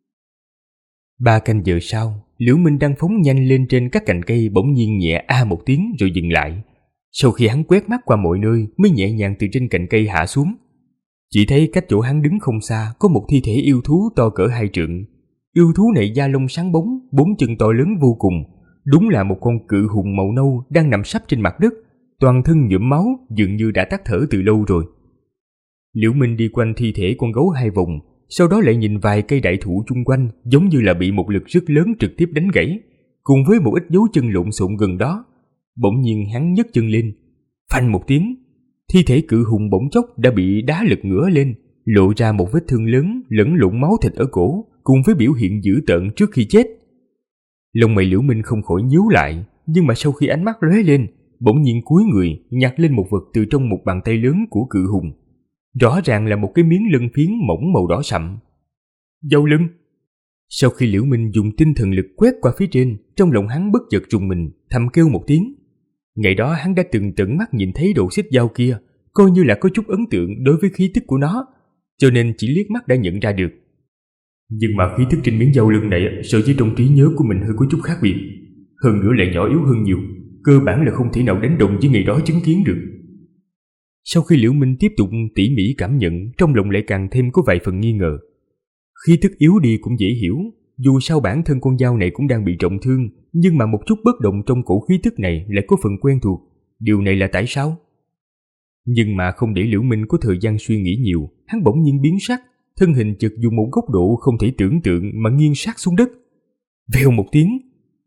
3 canh giờ sau, Liễu Minh đang phóng nhanh lên trên các cành cây bỗng nhiên nhẹ a một tiếng rồi dừng lại. Sau khi hắn quét mắt qua mọi nơi mới nhẹ nhàng từ trên cành cây hạ xuống. Chỉ thấy cách chỗ hắn đứng không xa có một thi thể yêu thú to cỡ 2 trượng. Yêu thú này da lông sáng bóng, 4 chân to lớn vô cùng, đúng là một con cự hùng màu nâu đang nằm sấp trên mặt đất, toàn thân nhuộm máu, dường như đã tắt thở từ lâu rồi. Liễu Minh đi quanh thi thể con gấu 2 vòng, sau đó lại nhìn vài cây đại thụ chung quanh, giống như là bị một lực rất lớn trực tiếp đánh gãy, cùng với một ít dấu chân lộn xộn gần đó. Bỗng nhiên hắn nhấc chân lên, phanh một tiếng, thi thể cự hùng bỗng chốc đã bị đá lật ngửa lên, lộ ra một vết thương lớn lẫn lộn máu thịt ở cổ, cùng với biểu hiện dữ tợn trước khi chết. Lông mày Liễu Minh không khỏi nhíu lại, nhưng mà sau khi ánh mắt lóe lên, bỗng nhiên cúi người nhặt lên một vật từ trong một bàn tay lớn của cự hùng. Rõ ràng là một cái miếng lân phiến mỏng màu đỏ sậm. Dâu lưng. Sau khi Liễu Minh dùng tinh thần lực quét qua phía trên, trong lòng hắn bất chợt rùng mình, thầm kêu một tiếng. Ngày đó hắn đã từng tận mắt nhìn thấy đồ xích dao kia, coi như là có chút ấn tượng đối với khí tức của nó, cho nên chỉ liếc mắt đã nhận ra được. Nhưng mà khí tức trên miếng dao lưng này so với trong trí nhớ của mình hơi có chút khác biệt, hơn nữa lại nhỏ yếu hơn nhiều, cơ bản là không thể nào đánh đồng với ngày đó chứng kiến được. Sau khi Liễu Minh tiếp tục tỉ mỉ cảm nhận, trong lòng lại càng thêm có vài phần nghi ngờ. Khí tức yếu đi cũng dễ hiểu, dù sao bản thân con dao này cũng đang bị trọng thương, nhưng mà một chút bất động trong cổ khí tức này lại có phần quen thuộc. Điều này là tại sao? Nhưng mà không để Liễu Minh có thời gian suy nghĩ nhiều, hắn bỗng nhiên biến sắc, thân hình chợt dùng một góc độ không thể tưởng tượng mà nghiêng sát xuống đất. Vèo một tiếng,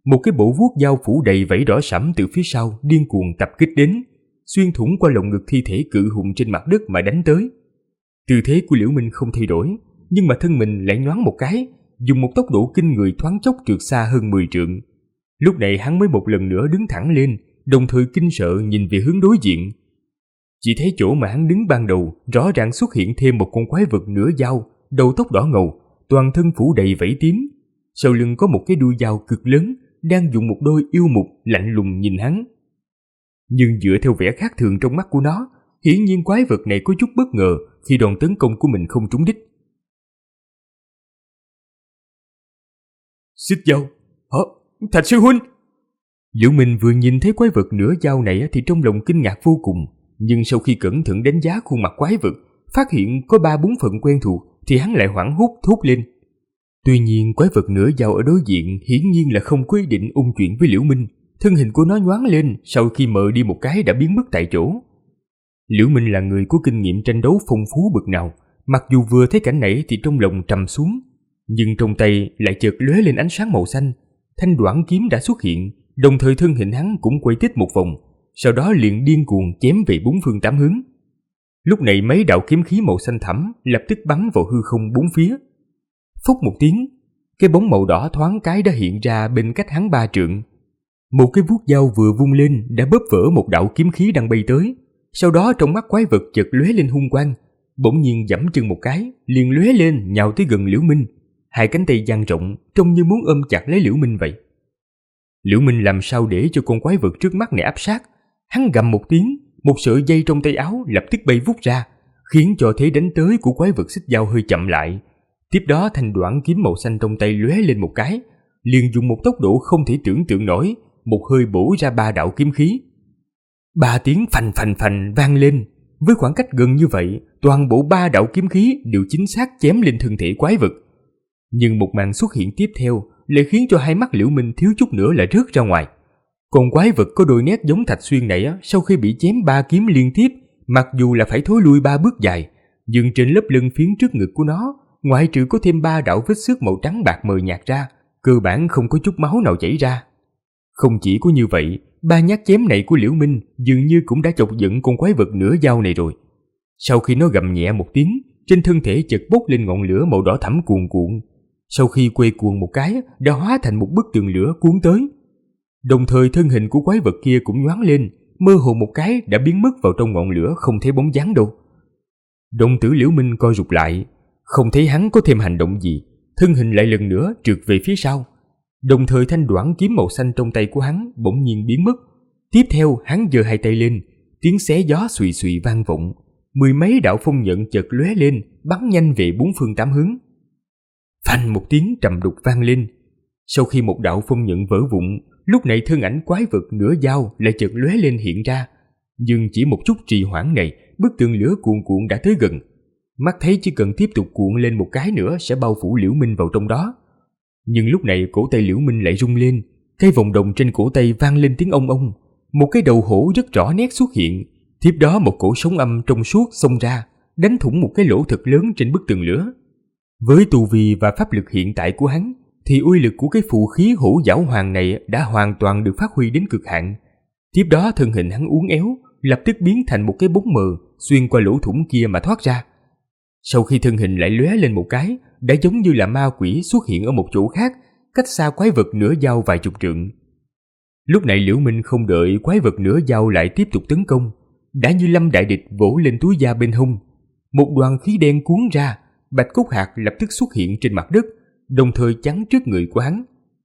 Một cái bộ vuốt dao phủ đầy vảy đỏ sẫm từ phía sau điên cuồng tập kích đến, xuyên thủng qua lồng ngực thi thể cự hùng trên mặt đất mà đánh tới. Tư thế của Liễu Minh không thay đổi, nhưng mà thân mình lại nhoáng một cái, dùng một tốc độ kinh người thoáng chốc trượt xa hơn 10 trượng. Lúc này hắn mới một lần nữa đứng thẳng lên, đồng thời kinh sợ nhìn về hướng đối diện. Chỉ thấy chỗ mà hắn đứng ban đầu rõ ràng xuất hiện thêm một con quái vật nửa dao, đầu tóc đỏ ngầu, toàn thân phủ đầy vảy tím. Sau lưng có một cái đuôi dao cực lớn, đang dùng một đôi yêu mục lạnh lùng nhìn hắn. Nhưng dựa theo vẻ khác thường trong mắt của nó, hiển nhiên quái vật này có chút bất ngờ khi đòn tấn công của mình không trúng đích. Xích dao? Hả? Thạch sư huynh? Liễu Minh vừa nhìn thấy quái vật nửa dao này thì trong lòng kinh ngạc vô cùng, nhưng sau khi cẩn thận đánh giá khuôn mặt quái vật, phát hiện có 3-4 phần quen thuộc thì hắn lại hoảng hốt thốt lên. Tuy nhiên quái vật nửa dao ở đối diện hiển nhiên là không có ý định ôn chuyện với Liễu Minh, thân hình của nó nhoáng lên sau khi mờ đi một cái đã biến mất tại chỗ. Liễu Minh là người có kinh nghiệm tranh đấu phong phú bậc nào, mặc dù vừa thấy cảnh này thì trong lòng trầm xuống, nhưng trong tay lại chợt lóe lên ánh sáng màu xanh, thanh đoản kiếm đã xuất hiện, đồng thời thân hình hắn cũng quay tít một vòng, sau đó liền điên cuồng chém về 4 phương 8 hướng. Lúc này mấy đạo kiếm khí màu xanh thẳm lập tức bắn vào hư không 4 phía. Phốc một tiếng, cái bóng màu đỏ thoáng cái đã hiện ra bên cách hắn 3 trượng. Một cái vuốt dao vừa vung lên đã bóp vỡ một đạo kiếm khí đang bay tới. Sau đó trong mắt quái vật chợt lóe lên hung quang, bỗng nhiên giẫm chân một cái, liền lóe lên nhào tới gần Liễu Minh, hai cánh tay dang rộng trông như muốn ôm chặt lấy Liễu Minh vậy. Liễu Minh làm sao để cho con quái vật trước mắt này áp sát, hắn gầm một tiếng, một sợi dây trong tay áo lập tức bay vút ra, khiến cho thế đánh tới của quái vật xích dao hơi chậm lại. Tiếp đó thanh đoản kiếm màu xanh trong tay lóe lên một cái, liền dùng một tốc độ không thể tưởng tượng nổi, một hơi bổ ra 3 đạo kiếm khí. 3 tiếng phành phành phành vang lên, với khoảng cách gần như vậy, toàn bộ 3 đạo kiếm khí đều chính xác chém lên thân thể quái vật. Nhưng một màn xuất hiện tiếp theo lại khiến cho hai mắt Liễu Minh thiếu chút nữa là rớt ra ngoài. Còn quái vật có đôi nét giống Thạch Xuyên này sau khi bị chém 3 kiếm liên tiếp, mặc dù là phải thối lui 3 bước dài, nhưng trên lớp lưng phiến trước ngực của nó, ngoại trừ có thêm 3 đạo vết xước màu trắng bạc mờ nhạt ra, cơ bản không có chút máu nào chảy ra. Không chỉ có như vậy, 3 nhát chém này của Liễu Minh dường như cũng đã chọc giận con quái vật nửa dao này rồi. Sau khi nó gầm nhẹ một tiếng, trên thân thể chợt bốc lên ngọn lửa màu đỏ thẫm cuồn cuộn. Sau khi quay cuồng một cái, đã hóa thành một bức tường lửa cuốn tới. Đồng thời thân hình của quái vật kia cũng nhoáng lên, mơ hồ một cái đã biến mất vào trong ngọn lửa không thấy bóng dáng đâu. Đồng tử Liễu Minh co rụt lại, không thấy hắn có thêm hành động gì, thân hình lại lần nữa trượt về phía sau. Đồng thời thanh đoản kiếm màu xanh trong tay của hắn bỗng nhiên biến mất. Tiếp theo hắn giơ hai tay lên, tiếng xé gió xùy xùy vang vọng, 10 mấy đạo phong nhận chợt lóe lên, bắn nhanh về 4 phương 8 hướng. Phanh một tiếng trầm đục vang lên. Sau khi một đạo phong nhận vỡ vụn, lúc này thân ảnh quái vật nửa dao lại chợt lóe lên hiện ra. Nhưng chỉ một chút trì hoãn này, bức tường lửa cuồn cuộn đã tới gần. Mắt thấy chỉ cần tiếp tục cuộn lên một cái nữa sẽ bao phủ Liễu Minh vào trong đó. Nhưng lúc này cổ tay Liễu Minh lại rung lên, cái vòng đồng trên cổ tay vang lên tiếng ong ong, một cái đầu hổ rất rõ nét xuất hiện, tiếp đó một cổ sóng âm trong suốt xông ra, đánh thủng một cái lỗ thật lớn trên bức tường lửa. Với tu vi và pháp lực hiện tại của hắn, thì uy lực của cái phù khí hổ giảo hoàng này đã hoàn toàn được phát huy đến cực hạn. Tiếp đó thân hình hắn uốn éo, lập tức biến thành một cái bóng mờ xuyên qua lỗ thủng kia mà thoát ra. Sau khi thân hình lại lóe lên một cái, đã giống như là ma quỷ xuất hiện ở một chỗ khác, cách xa quái vật nửa dao vài chục trượng. Lúc này Liễu Minh không đợi quái vật nửa dao lại tiếp tục tấn công, đã như lâm đại địch vỗ lên túi da bên hông. Một đoàn khí đen cuốn ra, bạch cốt hạt lập tức xuất hiện trên mặt đất, đồng thời chắn trước người của hắn.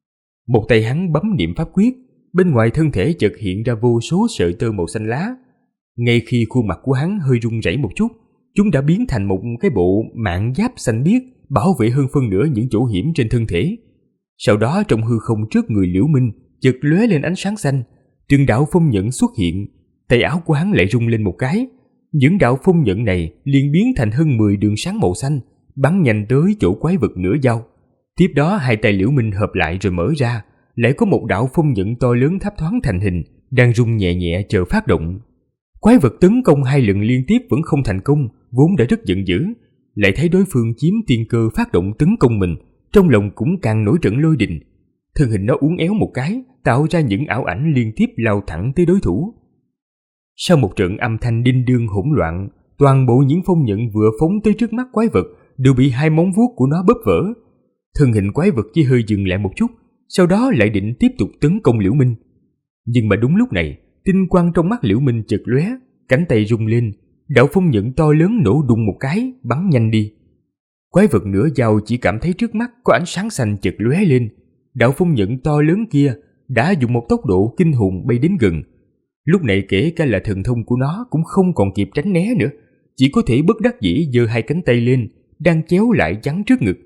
Một tay hắn bấm niệm pháp quyết, bên ngoài thân thể chợt hiện ra vô số sợi tơ màu xanh lá. Ngay khi khuôn mặt của hắn hơi run rẩy một chút, chúng đã biến thành một cái bộ mạng giáp xanh biếc bảo vệ hơn phân nửa những chỗ hiểm trên thân thể. Sau đó trong hư không trước người Liễu Minh chợt lóe lên ánh sáng xanh, từng đạo phong nhận xuất hiện, tay áo của hắn lại rung lên một cái. Những đạo phong nhận này liền biến thành hơn 10 đường sáng màu xanh, bắn nhanh tới chỗ quái vật nửa dao. Tiếp đó hai tay Liễu Minh hợp lại rồi mở ra, lại có một đạo phong nhận to lớn thấp thoáng thành hình, đang rung nhẹ nhẹ chờ phát động. Quái vật tấn công 2 lần liên tiếp vẫn không thành công, vốn đã rất giận dữ, lại thấy đối phương chiếm tiên cơ phát động tấn công mình, trong lòng cũng càng nổi trận lôi đình. thân hình nó uốn éo một cái, tạo ra những ảo ảnh liên tiếp lao thẳng tới đối thủ. Sau một trận âm thanh đinh đương hỗn loạn, toàn bộ những phong nhận vừa phóng tới trước mắt quái vật đều bị hai móng vuốt của nó bóp vỡ. Thân hình quái vật chỉ hơi dừng lại một chút, sau đó lại định tiếp tục tấn công Liễu Minh. Nhưng mà đúng lúc này, tinh quang trong mắt Liễu Minh chợt lóe, cánh tay rung lên, đạo phong nhận to lớn nổ đùng một cái, bắn nhanh đi. Quái vật nửa dao chỉ cảm thấy trước mắt có ánh sáng xanh chợt lóe lên, đạo phong nhận to lớn kia đã dùng một tốc độ kinh hồn bay đến gần. Lúc này kể cả là thần thông của nó cũng không còn kịp tránh né nữa, chỉ có thể bất đắc dĩ giơ hai cánh tay lên, đang chéo lại chắn trước ngực.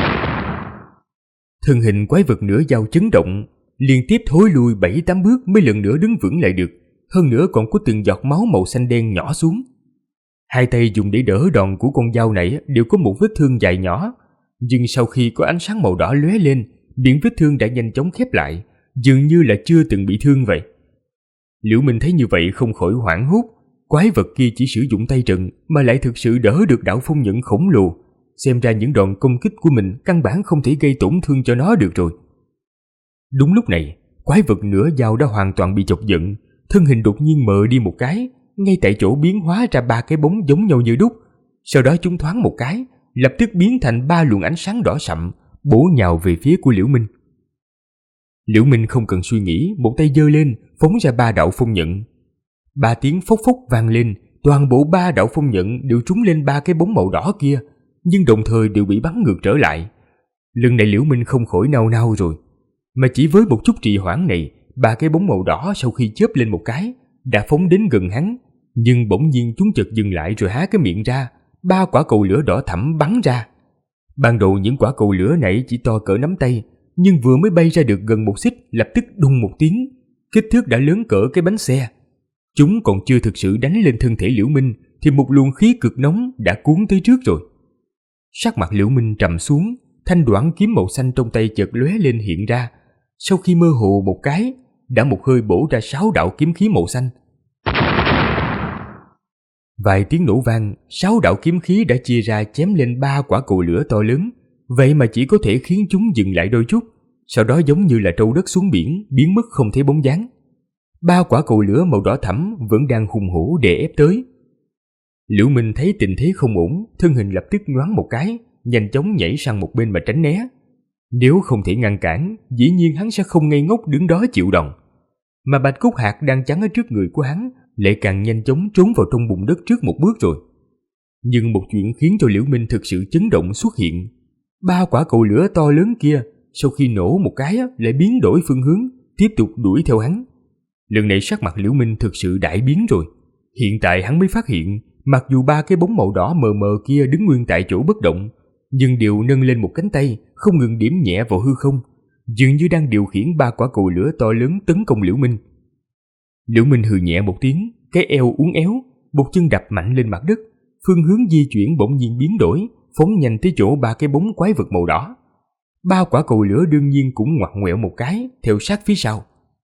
Thân hình quái vật nửa dao chấn động, liên tiếp thối lui 7-8 bước mới lần nữa đứng vững lại được, hơn nữa còn có từng giọt máu màu xanh đen nhỏ xuống. Hai tay dùng để đỡ đòn của con dao này đều có một vết thương dài nhỏ, nhưng sau khi có ánh sáng màu đỏ lóe lên, miệng vết thương đã nhanh chóng khép lại, dường như là chưa từng bị thương vậy. Liễu Minh thấy như vậy không khỏi hoảng hốt, quái vật kia chỉ sử dụng tay trận mà lại thực sự đỡ được đạo phong nhận khổng lồ, xem ra những đòn công kích của mình căn bản không thể gây tổn thương cho nó được rồi. Đúng lúc này, quái vật nửa dao đã hoàn toàn bị chọc giận, thân hình đột nhiên mờ đi một cái, ngay tại chỗ biến hóa ra 3 cái bóng giống nhau như đúc, sau đó chúng thoáng một cái, lập tức biến thành 3 luồng ánh sáng đỏ sậm, bổ nhào về phía của Liễu Minh. Liễu Minh không cần suy nghĩ, một tay giơ lên, phóng ra 3 đạo phong nhận. 3 tiếng phốc phốc vang lên, toàn bộ 3 đạo phong nhận đều trúng lên 3 cái bóng màu đỏ kia, nhưng đồng thời đều bị bắn ngược trở lại. Lần này Liễu Minh không khỏi nao nao rồi, mà chỉ với một chút trì hoãn này, 3 cái bóng màu đỏ sau khi chớp lên một cái đã phóng đến gần hắn, nhưng bỗng nhiên chúng chợt dừng lại rồi há cái miệng ra, 3 quả cầu lửa đỏ thẫm bắn ra. Ban đầu những quả cầu lửa này chỉ to cỡ nắm tay, nhưng vừa mới bay ra được gần 1 xích, lập tức đùng một tiếng, kích thước đã lớn cỡ cái bánh xe. Chúng còn chưa thực sự đánh lên thân thể Liễu Minh thì một luồng khí cực nóng đã cuốn tới trước rồi. Sắc mặt Liễu Minh trầm xuống, thanh đoản kiếm màu xanh trong tay chợt lóe lên hiện ra, sau khi mơ hồ một cái, đã một hơi bổ ra 6 đạo kiếm khí màu xanh. Vài tiếng nổ vang, 6 đạo kiếm khí đã chia ra chém lên 3 quả cầu lửa to lớn, vậy mà chỉ có thể khiến chúng dừng lại đôi chút, sau đó giống như là trâu đất xuống biển, biến mất không thấy bóng dáng. 3 quả cầu lửa màu đỏ thẫm vẫn đang hùng hổ đè ép tới. Liễu Minh thấy tình thế không ổn, thân hình lập tức nhoáng một cái, nhanh chóng nhảy sang một bên mà tránh né. Nếu không thể ngăn cản, dĩ nhiên hắn sẽ không ngây ngốc đứng đó chịu đòn. Mà Bạch Cốt Hạc đang chắn ở trước người của hắn lại càng nhanh chóng trốn vào trong bùn đất trước một bước rồi. Nhưng một chuyện khiến cho Liễu Minh thực sự chấn động xuất hiện. 3 quả cầu lửa to lớn kia sau khi nổ một cái lại biến đổi phương hướng, tiếp tục đuổi theo hắn. Lần này sắc mặt Liễu Minh thực sự đại biến rồi. Hiện tại hắn mới phát hiện, mặc dù 3 cái bóng màu đỏ mờ mờ kia đứng nguyên tại chỗ bất động, nhưng đều nâng lên một cánh tay, không ngừng điểm nhẹ vào hư không, dường như đang điều khiển 3 quả cầu lửa to lớn tấn công Liễu Minh. Liễu Minh hừ nhẹ một tiếng, cái eo uốn éo, một chân đập mạnh lên mặt đất, phương hướng di chuyển bỗng nhiên biến đổi, phóng nhanh tới chỗ 3 cái bóng quái vật màu đỏ. 3 quả cầu lửa đương nhiên cũng ngoặt ngoẹo một cái, theo sát phía sau.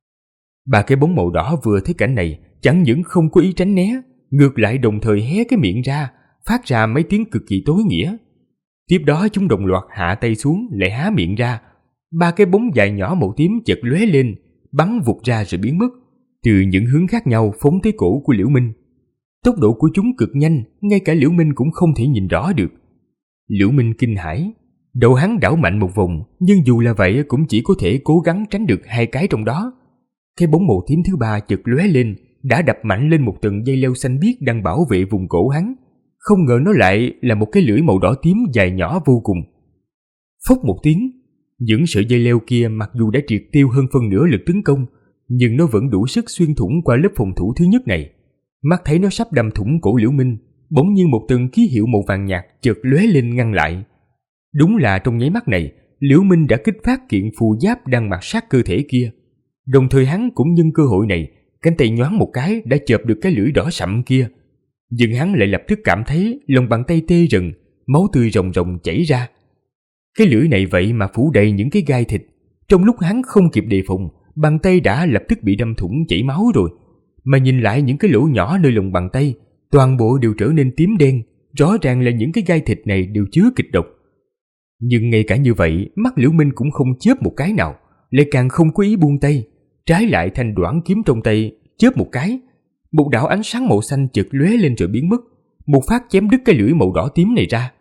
3 cái bóng màu đỏ vừa thấy cảnh này, chẳng những không có ý tránh né, ngược lại đồng thời hé cái miệng ra, phát ra mấy tiếng cực kỳ tối nghĩa. Tiếp đó chúng đồng loạt hạ tay xuống, lại há miệng ra. 3 cái bóng dài nhỏ màu tím chợt lóe lên, bắn vụt ra rồi biến mất, từ những hướng khác nhau phóng tới cổ của Liễu Minh. Tốc độ của chúng cực nhanh, ngay cả Liễu Minh cũng không thể nhìn rõ được. Liễu Minh kinh hãi, đầu hắn đảo mạnh một vòng, nhưng dù là vậy cũng chỉ có thể cố gắng tránh được 2 cái trong đó. Cái bóng màu tím thứ 3 chợt lóe lên, đã đập mạnh lên một tầng dây leo xanh biếc đang bảo vệ vùng cổ hắn. Không ngờ nó lại là một cái lưỡi màu đỏ tím dài nhỏ vô cùng. Phốc một tiếng, những sợi dây leo kia mặc dù đã triệt tiêu hơn phân nửa lực tấn công, nhưng nó vẫn đủ sức xuyên thủng qua lớp phòng thủ thứ nhất này. Mắt thấy nó sắp đâm thủng cổ Liễu Minh, bỗng nhiên một tầng ký hiệu màu vàng nhạt chợt lóe lên ngăn lại. Đúng là trong nháy mắt này, Liễu Minh đã kích phát kiện phù giáp đang mặc sát cơ thể kia. Đồng thời hắn cũng nhân cơ hội này, cánh tay nhoáng một cái đã chộp được cái lưỡi đỏ sậm kia. Nhưng hắn lại lập tức cảm thấy lòng bàn tay tê rần, máu tươi ròng ròng chảy ra. Cái lưỡi này vậy mà phủ đầy những cái gai thịt. Trong lúc hắn không kịp đề phòng, bàn tay đã lập tức bị đâm thủng chảy máu rồi. Mà nhìn lại những cái lỗ nhỏ nơi lòng bàn tay, toàn bộ đều trở nên tím đen, rõ ràng là những cái gai thịt này đều chứa kịch độc. Nhưng ngay cả như vậy, mắt Liễu Minh cũng không chớp một cái nào, lại càng không có ý buông tay. Trái lại thanh đoản kiếm trong tay chớp một cái, một đạo ánh sáng màu xanh chợt lóe lên rồi biến mất, một phát chém đứt cái lưỡi màu đỏ tím này ra.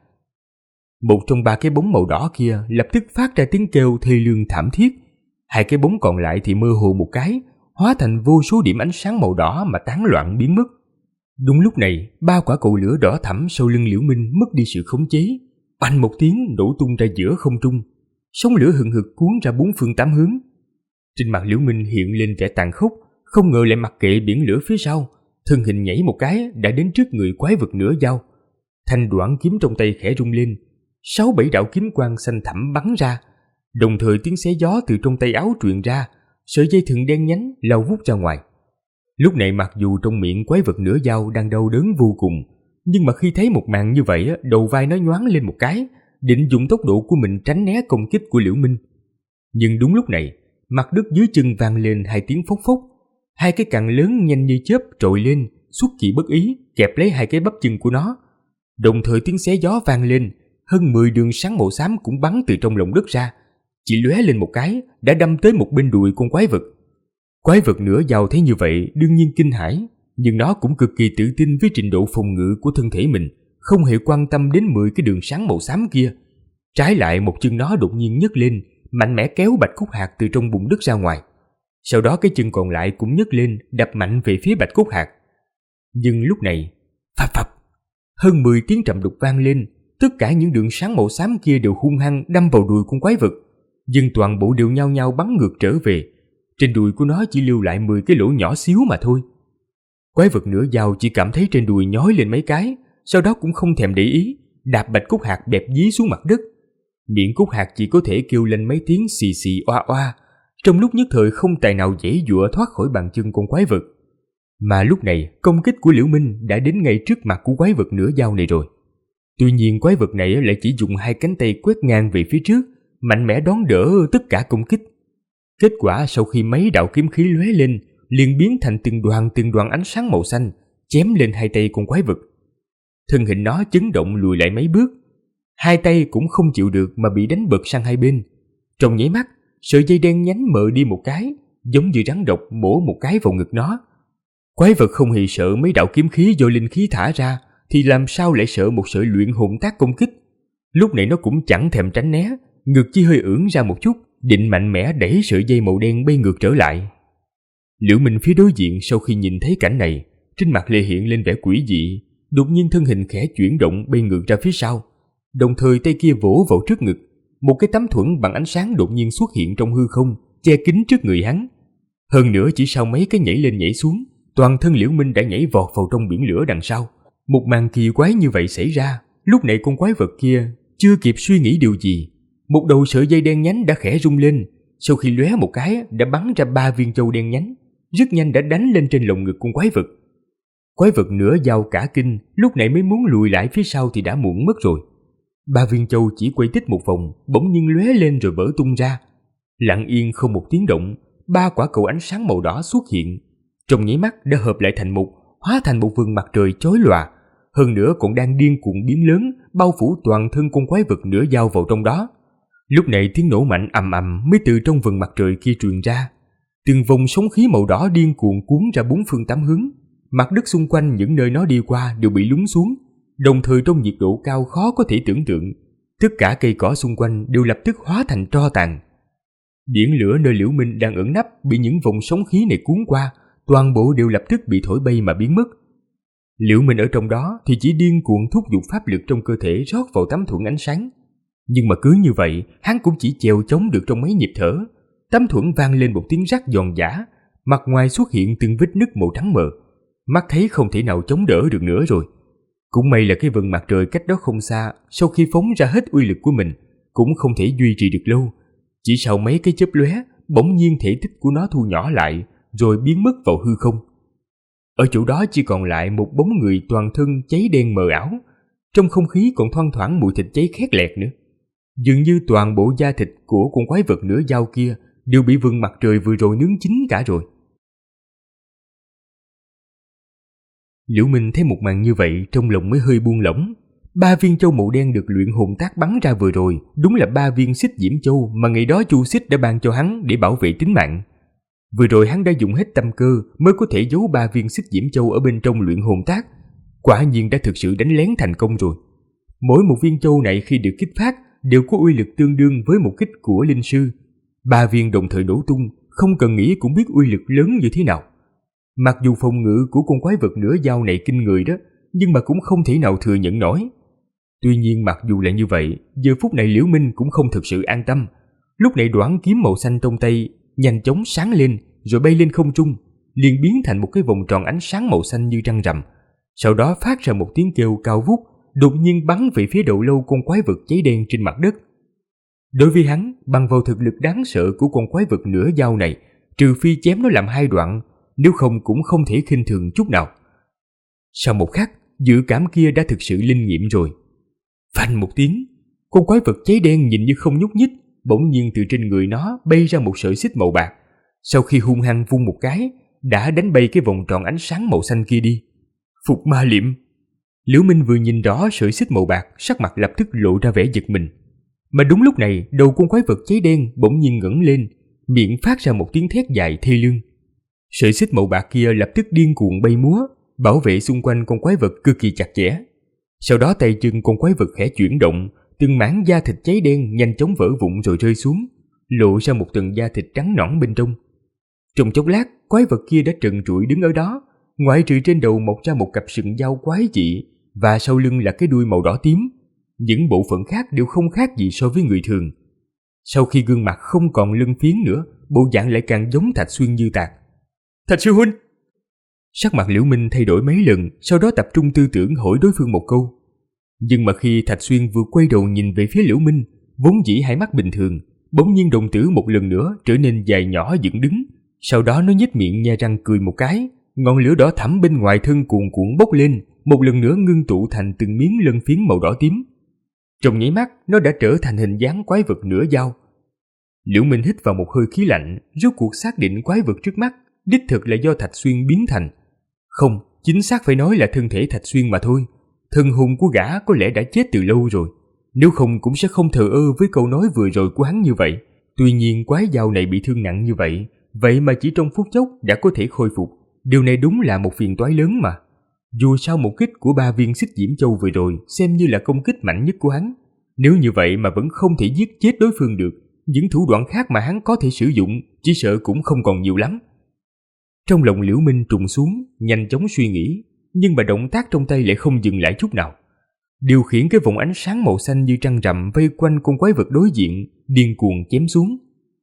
Một trong ba cái bóng màu đỏ kia lập tức phát ra tiếng kêu thê lương thảm thiết. Hai cái bóng còn lại thì mơ hồ một cái, hóa thành vô số điểm ánh sáng màu đỏ mà tán loạn biến mất. Đúng lúc này, ba quả cầu lửa đỏ thẫm sau lưng Liễu Minh mất đi sự khống chế, oanh một tiếng nổ tung ra giữa không trung. Sóng lửa hừng hực cuốn ra bốn phương tám hướng. Trên mặt Liễu Minh hiện lên vẻ tàn khốc, không ngờ lại mặc kệ biển lửa phía sau, thân hình nhảy một cái đã đến trước người quái vật nửa dao. Thanh đoản kiếm trong tay khẽ rung lên, 6-7 đạo kiếm quang xanh thẳm bắn ra, đồng thời tiếng xé gió từ trong tay áo truyền ra, sợi dây thừng đen nhánh lao vút ra ngoài. Lúc này mặc dù trong miệng quái vật nửa dao đang đau đớn vô cùng, nhưng mà khi thấy một màn như vậy, đầu vai nó nhoáng lên một cái, định dùng tốc độ của mình tránh né công kích của Liễu Minh. Nhưng đúng lúc này, mặt đất dưới chân vang lên hai tiếng phốc phốc, hai cái cặn lớn nhanh như chớp trồi lên, xuất kỳ bất ý kẹp lấy hai cái bắp chân của nó. Đồng thời tiếng xé gió vang lên, hơn 10 đường sáng màu xám cũng bắn từ trong lòng đất ra, chỉ lóe lên một cái đã đâm tới một bên đùi con quái vật. Quái vật nửa dao thấy như vậy đương nhiên kinh hãi, nhưng nó cũng cực kỳ tự tin với trình độ phòng ngự của thân thể mình, không hề quan tâm đến 10 cái đường sáng màu xám kia. Trái lại một chân nó đột nhiên nhấc lên, mạnh mẽ kéo bạch cốt hạt từ trong bùn đất ra ngoài. Sau đó cái chân còn lại cũng nhấc lên, đập mạnh về phía bạch cốt hạt. Nhưng lúc này, phập phập, hơn 10 tiếng trầm đục vang lên, tất cả những đường sáng màu xám kia đều hung hăng đâm vào đùi con quái vật, nhưng toàn bộ đều nhao nhao bắn ngược trở về. Trên đùi của nó chỉ lưu lại 10 cái lỗ nhỏ xíu mà thôi. Quái vật nửa dao chỉ cảm thấy trên đùi nhói lên mấy cái, sau đó cũng không thèm để ý, đạp bạch cốt hạt bẹp dí xuống mặt đất. Miệng cốt hạt chỉ có thể kêu lên mấy tiếng xì xì oa oa, trong lúc nhất thời không tài nào giãy giụa thoát khỏi bàn chân con quái vật. Mà lúc này công kích của Liễu Minh đã đến ngay trước mặt của quái vật nửa dao này rồi. Tuy nhiên quái vật này lại chỉ dùng hai cánh tay quét ngang về phía trước, mạnh mẽ đón đỡ tất cả công kích. Kết quả sau khi mấy đạo kiếm khí lóe lên, liền biến thành từng đoàn ánh sáng màu xanh chém lên hai tay con quái vật. Thân hình nó chấn động lùi lại mấy bước, hai tay cũng không chịu được mà bị đánh bật sang hai bên. Trong nháy mắt, sợi dây đen nhánh mờ đi một cái, giống như rắn độc bổ một cái vào ngực nó. Quái vật không hề sợ mấy đạo kiếm khí do linh khí thả ra, thì làm sao lại sợ một sợi luyện hồn tác công kích. Lúc này nó cũng chẳng thèm tránh né, ngực chỉ hơi ưỡn ra một chút, định mạnh mẽ đẩy sợi dây màu đen bay ngược trở lại. Liễu Minh phía đối diện sau khi nhìn thấy cảnh này, trên mặt lại hiện lên vẻ quỷ dị, đột nhiên thân hình khẽ chuyển động bay ngược ra phía sau, đồng thời tay kia vỗ vào trước ngực, một cái tấm thuẫn bằng ánh sáng đột nhiên xuất hiện trong hư không, che kín trước người hắn. Hơn nữa chỉ sau mấy cái nhảy lên nhảy xuống, toàn thân Liễu Minh đã nhảy vọt vào trong biển lửa đằng sau. Một màn kỳ quái như vậy xảy ra, lúc này con quái vật kia chưa kịp suy nghĩ điều gì, một đầu sợi dây đen nhánh đã khẽ rung lên, sau khi lóe một cái đã bắn ra 3 viên châu đen nhánh, rất nhanh đã đánh lên trên lồng ngực con quái vật. Quái vật nửa dao cả kinh, lúc này mới muốn lùi lại phía sau thì đã muộn mất rồi. 3 viên châu chỉ quay tích một vòng, bỗng nhiên lóe lên rồi vỡ tung ra. Lặng yên không một tiếng động, 3 quả cầu ánh sáng màu đỏ xuất hiện, trong nháy mắt đã hợp lại thành một, hóa thành một vầng mặt trời chói lòa, hơn nữa còn đang điên cuồng biến lớn, bao phủ toàn thân con quái vật nửa dao vào trong đó. Lúc này tiếng nổ mạnh ầm ầm mới từ trong vầng mặt trời kia truyền ra. Từng vòng sóng khí màu đỏ điên cuồng cuốn ra bốn phương tám hướng, mặt đất xung quanh những nơi nó đi qua đều bị lún xuống, đồng thời trong nhiệt độ cao khó có thể tưởng tượng, tất cả cây cỏ xung quanh đều lập tức hóa thành tro tàn. Biển lửa nơi Liễu Minh đang ẩn nấp bị những vòng sóng khí này cuốn qua, toàn bộ đều lập tức bị thổi bay mà biến mất. Liễu Minh ở trong đó thì chỉ điên cuồng thúc giục pháp lực trong cơ thể rót vào tấm thuẫn ánh sáng. Nhưng mà cứ như vậy, hắn cũng chỉ chèo chống được trong mấy nhịp thở. Tấm thuẫn vang lên một tiếng rắc giòn giã, mặt ngoài xuất hiện từng vết nứt màu trắng mờ, mắt thấy không thể nào chống đỡ được nữa rồi. Cũng may là cái vầng mặt trời cách đó không xa, sau khi phóng ra hết uy lực của mình, cũng không thể duy trì được lâu. Chỉ sau mấy cái chớp lóe, bỗng nhiên thể tích của nó thu nhỏ lại, rồi biến mất vào hư không. Ở chỗ đó chỉ còn lại một bóng người toàn thân cháy đen mờ ảo, trong không khí còn thoang thoảng mùi thịt cháy khét lẹt nữa. Dường như toàn bộ da thịt của con quái vật nửa dao kia đều bị vầng mặt trời vừa rồi nướng chín cả rồi. Liễu Minh thấy một màn như vậy trong lòng mới hơi buông lỏng. 3 viên châu màu đen được luyện hồn tác bắn ra vừa rồi đúng là 3 viên xích diễm châu mà ngày đó Chu Xích đã ban cho hắn để bảo vệ tính mạng. Vừa rồi hắn đã dùng hết tâm cơ mới có thể giấu 3 viên xích diễm châu ở bên trong luyện hồn tác. Quả nhiên đã thực sự đánh lén thành công rồi. Mỗi một viên châu này khi được kích phát đều có uy lực tương đương với một kích của linh sư. 3 viên đồng thời nổ tung, không cần nghĩ cũng biết uy lực lớn như thế nào. Mặc dù phòng ngự của con quái vật nửa dao này kinh người đó, nhưng mà cũng không thể nào thừa nhận nổi. Tuy nhiên mặc dù là như vậy, giờ phút này Liễu Minh cũng không thực sự an tâm. Lúc này đoản kiếm màu xanh trong tay nhanh chóng sáng lên rồi bay lên không trung, liền biến thành một cái vòng tròn ánh sáng màu xanh như trăng rằm. Sau đó phát ra một tiếng kêu cao vút, đột nhiên bắn về phía đầu lâu con quái vật cháy đen trên mặt đất. Đối với hắn, bằng vào thực lực đáng sợ của con quái vật nửa dao này, trừ phi chém nó làm 2 đoạn, nếu không cũng không thể khinh thường chút nào. Sau một khắc, dự cảm kia đã thực sự linh nghiệm rồi. Phanh một tiếng, con quái vật cháy đen nhìn như không nhúc nhích, bỗng nhiên từ trên người nó bay ra một sợi xích màu bạc. Sau khi hung hăng vung một cái, đã đánh bay cái vòng tròn ánh sáng màu xanh kia đi. Phục ma liệm. Liễu Minh vừa nhìn rõ sợi xích màu bạc, sắc mặt lập tức lộ ra vẻ giật mình. Mà đúng lúc này, đầu con quái vật cháy đen bỗng nhiên ngẩng lên, miệng phát ra một tiếng thét dài thê lương. Sợi xích màu bạc kia lập tức điên cuồng bay múa, bảo vệ xung quanh con quái vật cực kỳ chặt chẽ. Sau đó tay chân con quái vật khẽ chuyển động, từng mảng da thịt cháy đen nhanh chóng vỡ vụn rồi rơi xuống, lộ ra một tầng da thịt trắng nõn bên trong. Trong chốc lát, quái vật kia đã trần trụi đứng ở đó, ngoại trừ trên đầu mọc ra một cặp sừng dao quái dị và sau lưng là cái đuôi màu đỏ tím. Những bộ phận khác đều không khác gì so với người thường. Sau khi gương mặt không còn lân phiến nữa, bộ dạng lại càng giống Thạch Xuyên như tạc. Thạch sư huynh! Sắc mặt Liễu Minh thay đổi mấy lần, sau đó tập trung tư tưởng hỏi đối phương một câu. Nhưng mà khi Thạch Xuyên vừa quay đầu nhìn về phía Liễu Minh, vốn dĩ hai mắt bình thường, bỗng nhiên đồng tử một lần nữa trở nên dài nhỏ dựng đứng. Sau đó nó nhếch miệng nhe răng cười một cái, ngọn lửa đỏ thẫm bên ngoài thân cuồn cuộn bốc lên, một lần nữa ngưng tụ thành từng miếng lân phiến màu đỏ tím. Trong nháy mắt, nó đã trở thành hình dáng quái vật nửa dao. Liễu Minh hít vào một hơi khí lạnh, rốt cuộc xác định quái vật trước mắt đích thực là do Thạch Xuyên biến thành. Không, chính xác phải nói là thân thể Thạch Xuyên mà thôi. Thần hồn của gã có lẽ đã chết từ lâu rồi, nếu không cũng sẽ không thờ ơ với câu nói vừa rồi của hắn như vậy. Tuy nhiên quái dao này bị thương nặng như vậy, vậy mà chỉ trong phút chốc đã có thể khôi phục. Điều này đúng là một phiền toái lớn mà. Dù sao một kích của 3 viên xích diễm châu vừa rồi xem như là công kích mạnh nhất của hắn. Nếu như vậy mà vẫn không thể giết chết đối phương được, những thủ đoạn khác mà hắn có thể sử dụng chỉ sợ cũng không còn nhiều lắm. Trong lòng Liễu Minh trùng xuống, nhanh chóng suy nghĩ, nhưng mà động tác trong tay lại không dừng lại chút nào. Điều khiển cái vòng ánh sáng màu xanh như trăng rằm vây quanh con quái vật đối diện, điên cuồng chém xuống.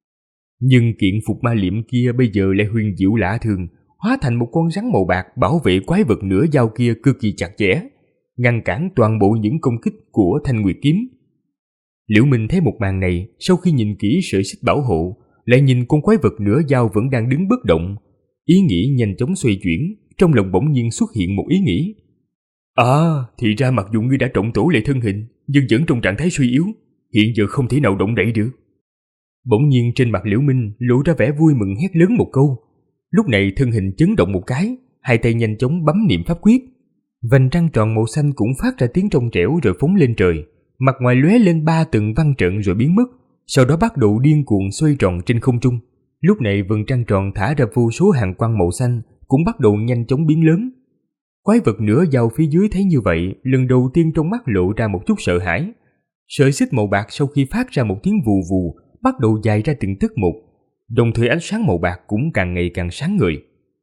Nhưng kiện phục ma liệm kia bây giờ lại huyền diệu lạ thường, hóa thành một con rắn màu bạc bảo vệ quái vật nửa dao kia cực kỳ chặt chẽ, ngăn cản toàn bộ những công kích của Thanh Nguyệt kiếm. Liễu Minh thấy một màn này, sau khi nhìn kỹ sợi xích bảo hộ, lại nhìn con quái vật nửa dao vẫn đang đứng bất động, ý nghĩ nhanh chóng xoay chuyển, trong lòng bỗng nhiên xuất hiện một ý nghĩ. Thì ra mặc dù ngươi đã trọng tổ lại thân hình, nhưng vẫn trong trạng thái suy yếu, hiện giờ không thể nào động đậy được. Bỗng nhiên trên mặt Liễu Minh lộ ra vẻ vui mừng hét lớn một câu. Lúc này thân hình chấn động một cái, hai tay nhanh chóng bấm niệm pháp quyết. Vành trăng tròn màu xanh cũng phát ra tiếng trong trẻo rồi phóng lên trời, mặt ngoài lóe lên 3 tầng văn trận rồi biến mất, sau đó bắt đầu điên cuồng xoay tròn trên không trung. Lúc này vầng trăng tròn thả ra vô số hàn quang màu xanh cũng bắt đầu nhanh chóng biến lớn. Quái vật nửa dao phía dưới thấy như vậy, lần đầu tiên trong mắt lộ ra một chút sợ hãi. Sợi xích màu bạc sau khi phát ra một tiếng vù vù, bắt đầu dài ra từng tấc một, đồng thời ánh sáng màu bạc cũng càng ngày càng sáng ngời.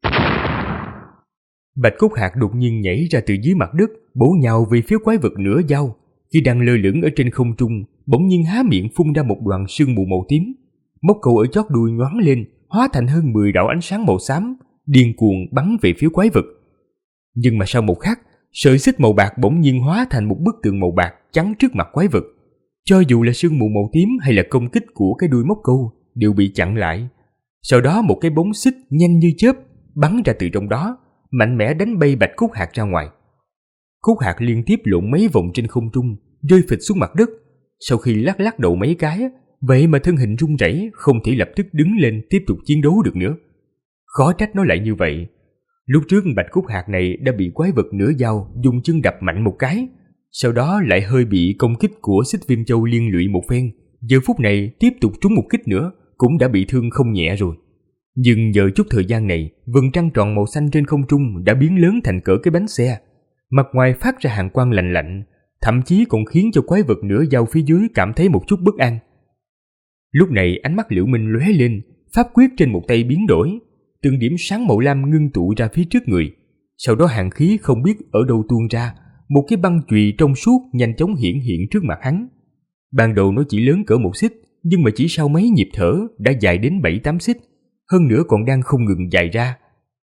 Bạch cốt hạt đột nhiên nhảy ra từ dưới mặt đất, bổ nhào về phía quái vật nửa dao. Khi đang lơ lửng ở trên không trung, bỗng nhiên há miệng phun ra một đoàn sương mù màu tím. Móc câu ở chót đuôi nhoáng lên, hóa thành hơn 10 đạo ánh sáng màu xám, điên cuồng bắn về phía quái vật. Nhưng mà sau một khắc, sợi xích màu bạc bỗng nhiên hóa thành một bức tường màu bạc chắn trước mặt quái vật. Cho dù là sương mù màu tím hay là công kích của cái đuôi móc câu đều bị chặn lại. Sau đó một cái bóng xích nhanh như chớp bắn ra từ trong đó, mạnh mẽ đánh bay bạch cốt hạt ra ngoài. Cốt hạt liên tiếp lộn mấy vòng trên không trung, rơi phịch xuống mặt đất. Sau khi lắc lắc đầu mấy cái, vậy mà thân hình run rẩy, không thể lập tức đứng lên tiếp tục chiến đấu được nữa. Khó trách nó lại như vậy. Lúc trước bạch cốt hạt này đã bị quái vật nửa dao dùng chân đập mạnh một cái, sau đó lại hơi bị công kích của xích viêm châu liên lụy một phen. Giờ phút này tiếp tục trúng một kích nữa cũng đã bị thương không nhẹ rồi. Nhưng nhờ chút thời gian này, vầng trăng tròn màu xanh trên không trung đã biến lớn thành cỡ cái bánh xe. Mặt ngoài phát ra hàn quang lạnh lạnh, thậm chí còn khiến cho quái vật nửa dao phía dưới cảm thấy một chút bất an. Lúc này ánh mắt Liễu Minh lóe lên, pháp quyết trên một tay biến đổi, từng điểm sáng màu lam ngưng tụ ra phía trước người. Sau đó hàn khí không biết ở đâu tuôn ra, một cái băng chùy trong suốt nhanh chóng hiển hiện trước mặt hắn. Ban đầu nó chỉ lớn cỡ một xích, nhưng mà chỉ sau mấy nhịp thở đã dài đến 7-8 xích, hơn nữa còn đang không ngừng dài ra.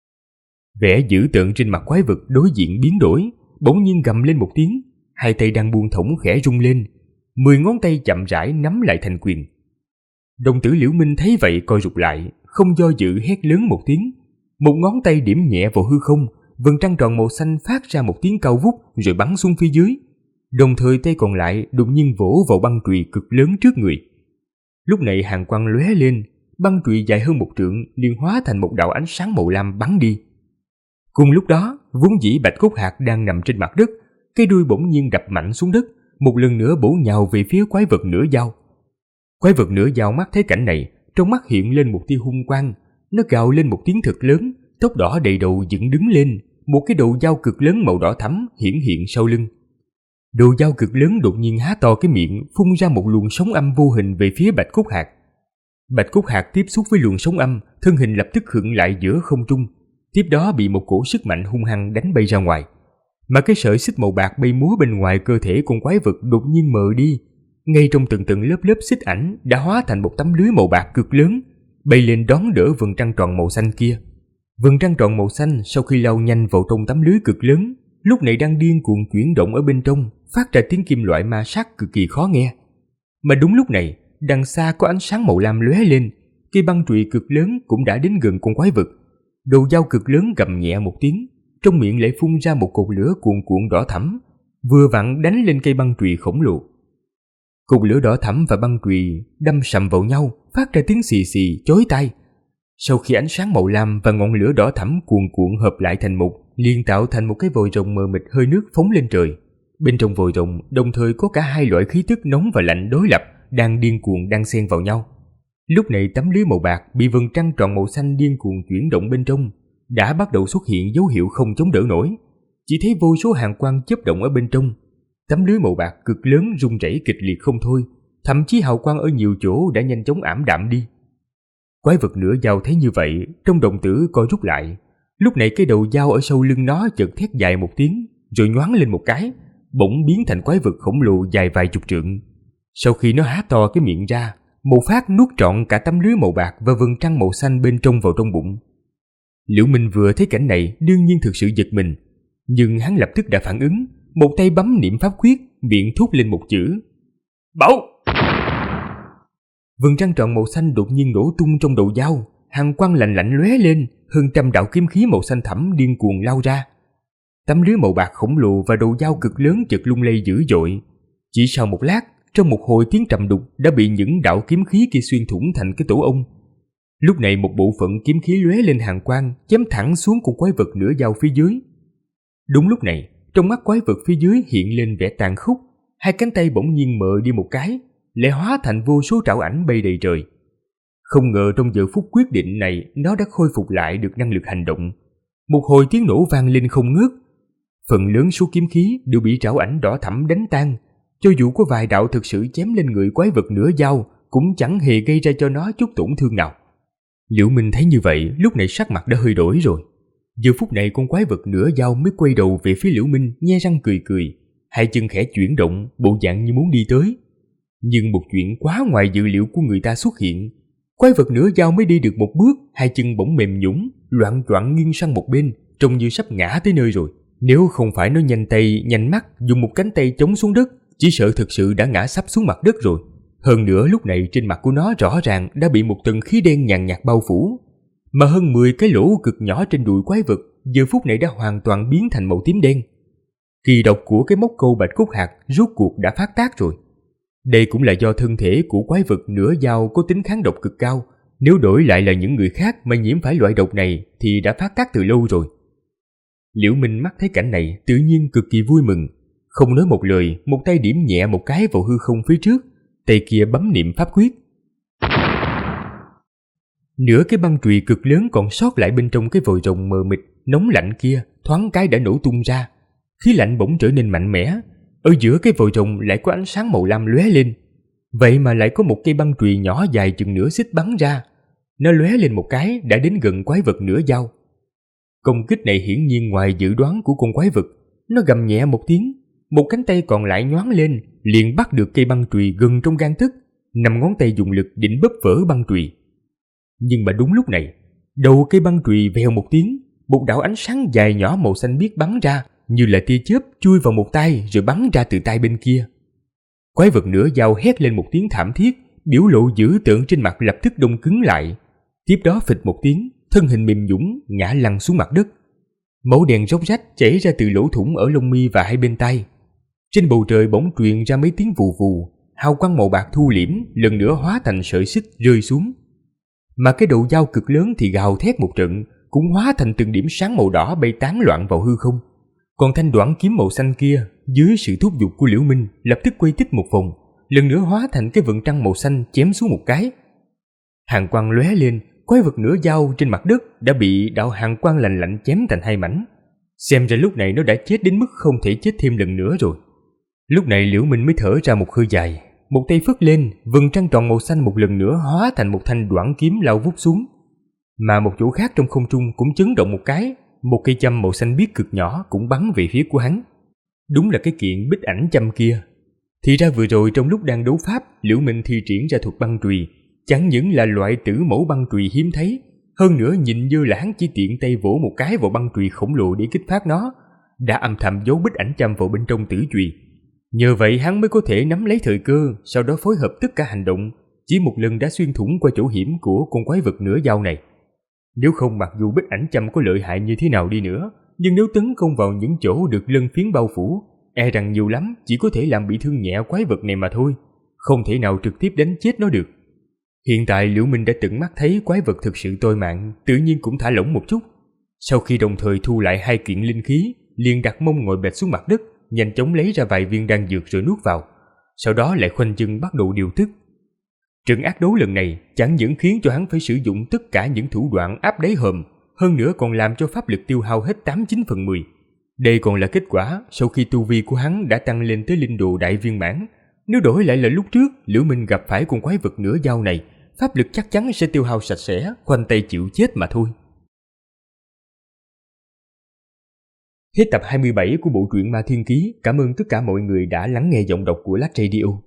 Vẻ dữ tợn trên mặt quái vật đối diện biến đổi, bỗng nhiên gầm lên một tiếng, hai tay đang buông thõng khẽ rung lên, 10 ngón tay chậm rãi nắm lại thành quyền. Đồng tử Liễu Minh thấy vậy co rụt lại, không do dự hét lớn một tiếng, một ngón tay điểm nhẹ vào hư không, vầng trăng tròn màu xanh phát ra một tiếng cao vút rồi bắn xuống phía dưới. Đồng thời tay còn lại đột nhiên vỗ vào băng chùy cực lớn trước người. Lúc này hàn quang lóe lên, băng chùy dài hơn 1 trượng liền hóa thành một đạo ánh sáng màu lam bắn đi. Cùng lúc đó, vốn dĩ Bạch Cốt Hạc đang nằm trên mặt đất, cái đuôi bỗng nhiên đập mạnh xuống đất, một lần nữa bổ nhào về phía quái vật nửa dao. Quái vật nửa dao mắt thấy cảnh này, trong mắt hiện lên một tia hung quang, nó gào lên một tiếng thật lớn, tóc đỏ đầy đầu dựng đứng lên, một cái đầu dao cực lớn màu đỏ thẫm hiển hiện sau lưng. Đầu dao cực lớn đột nhiên há to cái miệng, phun ra một luồng sóng âm vô hình về phía Bạch Cốt Hạc. Bạch Cốt Hạc tiếp xúc với luồng sóng âm, thân hình lập tức khựng lại giữa không trung, tiếp đó bị một cổ sức mạnh hung hăng đánh bay ra ngoài. Mà cái sợi xích màu bạc bay múa bên ngoài cơ thể con quái vật đột nhiên mờ đi, ngay trong từng tầng lớp lớp xích ảnh đã hóa thành một tấm lưới màu bạc cực lớn, bay lên đón đỡ vầng trăng tròn màu xanh kia. Vầng trăng tròn màu xanh sau khi lao nhanh vào trong tấm lưới cực lớn, lúc này đang điên cuồng chuyển động ở bên trong, phát ra tiếng kim loại ma sát cực kỳ khó nghe. Mà đúng lúc này, đằng xa có ánh sáng màu lam lóe lên, cây băng chùy cực lớn cũng đã đến gần con quái vật. Đầu dao cực lớn gầm nhẹ một tiếng, trong miệng lại phun ra một cột lửa cuồn cuộn đỏ thẫm, vừa vặn đánh lên cây băng chùy khổng lồ. Cột lửa đỏ thẫm và băng chùy đâm sầm vào nhau, phát ra tiếng xì xì chói tai. Sau khi ánh sáng màu lam và ngọn lửa đỏ thẫm cuồn cuộn hợp lại thành một, liền tạo thành một cái vòi rồng mờ mịt hơi nước phóng lên trời. Bên trong vòi rồng đồng thời có cả hai loại khí tức nóng và lạnh đối lập đang điên cuồng đan xen vào nhau. Lúc này tấm lưới màu bạc bị vầng trăng tròn màu xanh điên cuồng chuyển động bên trong đã bắt đầu xuất hiện dấu hiệu không chống đỡ nổi. Chỉ thấy vô số hàn quang chớp động ở bên trong. Tấm lưới màu bạc cực lớn rung rẩy kịch liệt không thôi, thậm chí hào quang ở nhiều chỗ đã nhanh chóng ảm đạm đi. Quái vật nửa dao thấy như vậy, trong đồng tử co rút lại. Lúc này cái đầu dao ở sau lưng nó chợt thét dài một tiếng, rồi nhoáng lên một cái, bỗng biến thành quái vật khổng lồ dài vài chục trượng. Sau khi nó há to cái miệng ra, một phát nuốt trọn cả tấm lưới màu bạc và vầng trăng màu xanh bên trong vào trong bụng. Liễu Minh vừa thấy cảnh này đương nhiên thực sự giật mình, nhưng hắn lập tức đã phản ứng, một tay bấm niệm pháp quyết, miệng thốt lên một chữ: "Bảo!" Vầng trăng tròn màu xanh đột nhiên nổ tung trong đầu dao, hàn quang lạnh lạnh lóe lên, hơn 100 đạo kiếm khí màu xanh thẫm điên cuồng lao ra. Tấm lưới màu bạc khổng lồ và đầu dao cực lớn chợt lung lay dữ dội. Chỉ sau một lát, trong một hồi tiếng trầm đục đã bị những đạo kiếm khí kia xuyên thủng thành cái tổ ong. Lúc này một bộ phận kiếm khí lóe lên hàn quang, chém thẳng xuống con quái vật nửa dao phía dưới. Đúng lúc này, trong mắt quái vật phía dưới hiện lên vẻ tàn khốc, hai cánh tay bỗng nhiên mờ đi một cái, lại hóa thành vô số trảo ảnh bay đầy trời. Không ngờ trong giờ phút quyết định này, nó đã khôi phục lại được năng lực hành động. Một hồi tiếng nổ vang lên không ngớt. Phần lớn số kiếm khí đều bị trảo ảnh đỏ thẫm đánh tan. Cho dù có vài đạo thực sự chém lên người quái vật nửa dao, cũng chẳng hề gây ra cho nó chút tổn thương nào. Liễu Minh thấy như vậy, lúc này sắc mặt đã hơi đổi rồi. Giờ phút này con quái vật nửa dao mới quay đầu về phía Liễu Minh, nhe răng cười cười, hai chân khẽ chuyển động, bộ dạng như muốn đi tới. Nhưng một chuyện quá ngoài dự liệu của người ta xuất hiện. Quái vật nửa dao mới đi được một bước, hai chân bỗng mềm nhũn, loạng choạng nghiêng sang một bên, trông như sắp ngã tới nơi rồi. Nếu không phải nó nhanh tay, nhanh mắt, dùng một cánh tay chống xuống đất, chỉ sợ thực sự đã ngã sắp xuống mặt đất rồi. Hơn nữa lúc này trên mặt của nó rõ ràng đã bị một tầng khí đen nhàn nhạt bao phủ. Mà hơn 10 cái lỗ cực nhỏ trên đùi quái vật giờ phút này đã hoàn toàn biến thành màu tím đen. Kỳ độc của cái móc câu Bạch Cốt Hạc rốt cuộc đã phát tác rồi. Đây cũng là do thân thể của quái vật nửa dao có tính kháng độc cực cao. Nếu đổi lại là những người khác mà nhiễm phải loại độc này thì đã phát tác từ lâu rồi. Liễu Minh mắt thấy cảnh này tự nhiên cực kỳ vui mừng. Không nói một lời, một tay điểm nhẹ một cái vào hư không phía trước, tay kia bấm niệm pháp quyết. Nửa cái băng chùy cực lớn còn sót lại bên trong cái vòi rồng mờ mịt, nóng lạnh kia thoáng cái đã nổ tung ra. Khí lạnh bỗng trở nên mạnh mẽ. Ở giữa cái vòi rồng lại có ánh sáng màu lam lóe lên. Vậy mà lại có một cây băng chùy nhỏ dài chừng nửa xích bắn ra. Nó lóe lên một cái đã đến gần quái vật nửa dao. Công kích này hiển nhiên ngoài dự đoán của con quái vật. Nó gầm nhẹ một tiếng, một cánh tay còn lại nhoáng lên, liền bắt được cây băng chùy gần trong gang tấc, 5 ngón tay dùng lực định bóp vỡ băng chùy. Nhưng mà đúng lúc này, đầu cây băng chùy vèo một tiếng, một đạo ánh sáng dài nhỏ màu xanh biếc bắn ra, như là tia chớp chui vào một tay rồi bắn ra từ tay bên kia. Quái vật nửa dao hét lên một tiếng thảm thiết, biểu lộ dữ tợn trên mặt lập tức đông cứng lại. Tiếp đó phịch một tiếng, thân hình mềm nhũn ngã lăn xuống mặt đất. Máu đen róc rách chảy ra từ lỗ thủng ở lông mi và hai bên tay. Trên bầu trời bỗng truyền ra mấy tiếng vù vù, hào quang màu bạc thu liễm lần nữa hóa thành sợi xích rơi xuống. Mà cái đầu dao cực lớn thì gào thét một trận, cũng hóa thành từng điểm sáng màu đỏ bay tán loạn vào hư không. Còn thanh đoản kiếm màu xanh kia, dưới sự thúc giục của Liễu Minh, lập tức quay tích một vòng, lần nữa hóa thành cái vầng trăng màu xanh chém xuống một cái. Hàn quang lóe lên, quái vật nửa dao trên mặt đất đã bị đạo hàn quang lạnh lạnh chém thành hai mảnh. Xem ra lúc này nó đã chết đến mức không thể chết thêm lần nữa rồi. Lúc này Liễu Minh mới thở ra một hơi dài, một tay phất lên, vầng trăng tròn màu xanh một lần nữa hóa thành một thanh đoản kiếm lao vút xuống. Mà một chỗ khác trong không trung cũng chấn động một cái, một cây châm màu xanh biếc cực nhỏ cũng bắn về phía của hắn. Đúng là cái kiện bích ảnh châm kia. Thì ra vừa rồi trong lúc đang đấu pháp, Liễu Minh thi triển ra thuật băng chùy, chẳng những là loại tử mẫu băng chùy hiếm thấy, hơn nữa nhìn như là hắn chỉ tiện tay vỗ một cái vào băng chùy khổng lồ để kích phát nó, đã âm thầm giấu bích ảnh châm vào bên trong tử chùy. Nhờ vậy hắn mới có thể nắm lấy thời cơ, sau đó phối hợp tất cả hành động, chỉ một lần đã xuyên thủng qua chỗ hiểm của con quái vật nửa dao này. Nếu không, mặc dù bích ảnh châm có lợi hại như thế nào đi nữa, nhưng nếu tấn công vào những chỗ được lân phiến bao phủ, e rằng nhiều lắm chỉ có thể làm bị thương nhẹ quái vật này mà thôi, không thể nào trực tiếp đánh chết nó được. Hiện tại Liễu Minh đã tận mắt thấy quái vật thực sự tôi mạng, tự nhiên cũng thả lỏng một chút. Sau khi đồng thời thu lại 2 kiện linh khí, liền đặt mông ngồi bệt xuống mặt đất, nhanh chóng lấy ra vài viên đan dược rồi nuốt vào, sau đó lại khoanh chân bắt đầu điều tức. Trận ác đấu lần này chẳng những khiến cho hắn phải sử dụng tất cả những thủ đoạn áp đáy hòm, hơn nữa còn làm cho pháp lực tiêu hao hết 89/10. Đây còn là kết quả sau khi tu vi của hắn đã tăng lên tới linh đồ đại viên mãn. Nếu đổi lại là lúc trước Liễu Minh gặp phải con quái vật nửa dao này, pháp lực chắc chắn sẽ tiêu hao sạch sẽ, khoanh tay chịu chết mà thôi. Hết tập 27 của bộ truyện Ma Thiên Ký. Cảm ơn tất cả mọi người đã lắng nghe giọng đọc của Lách Radio.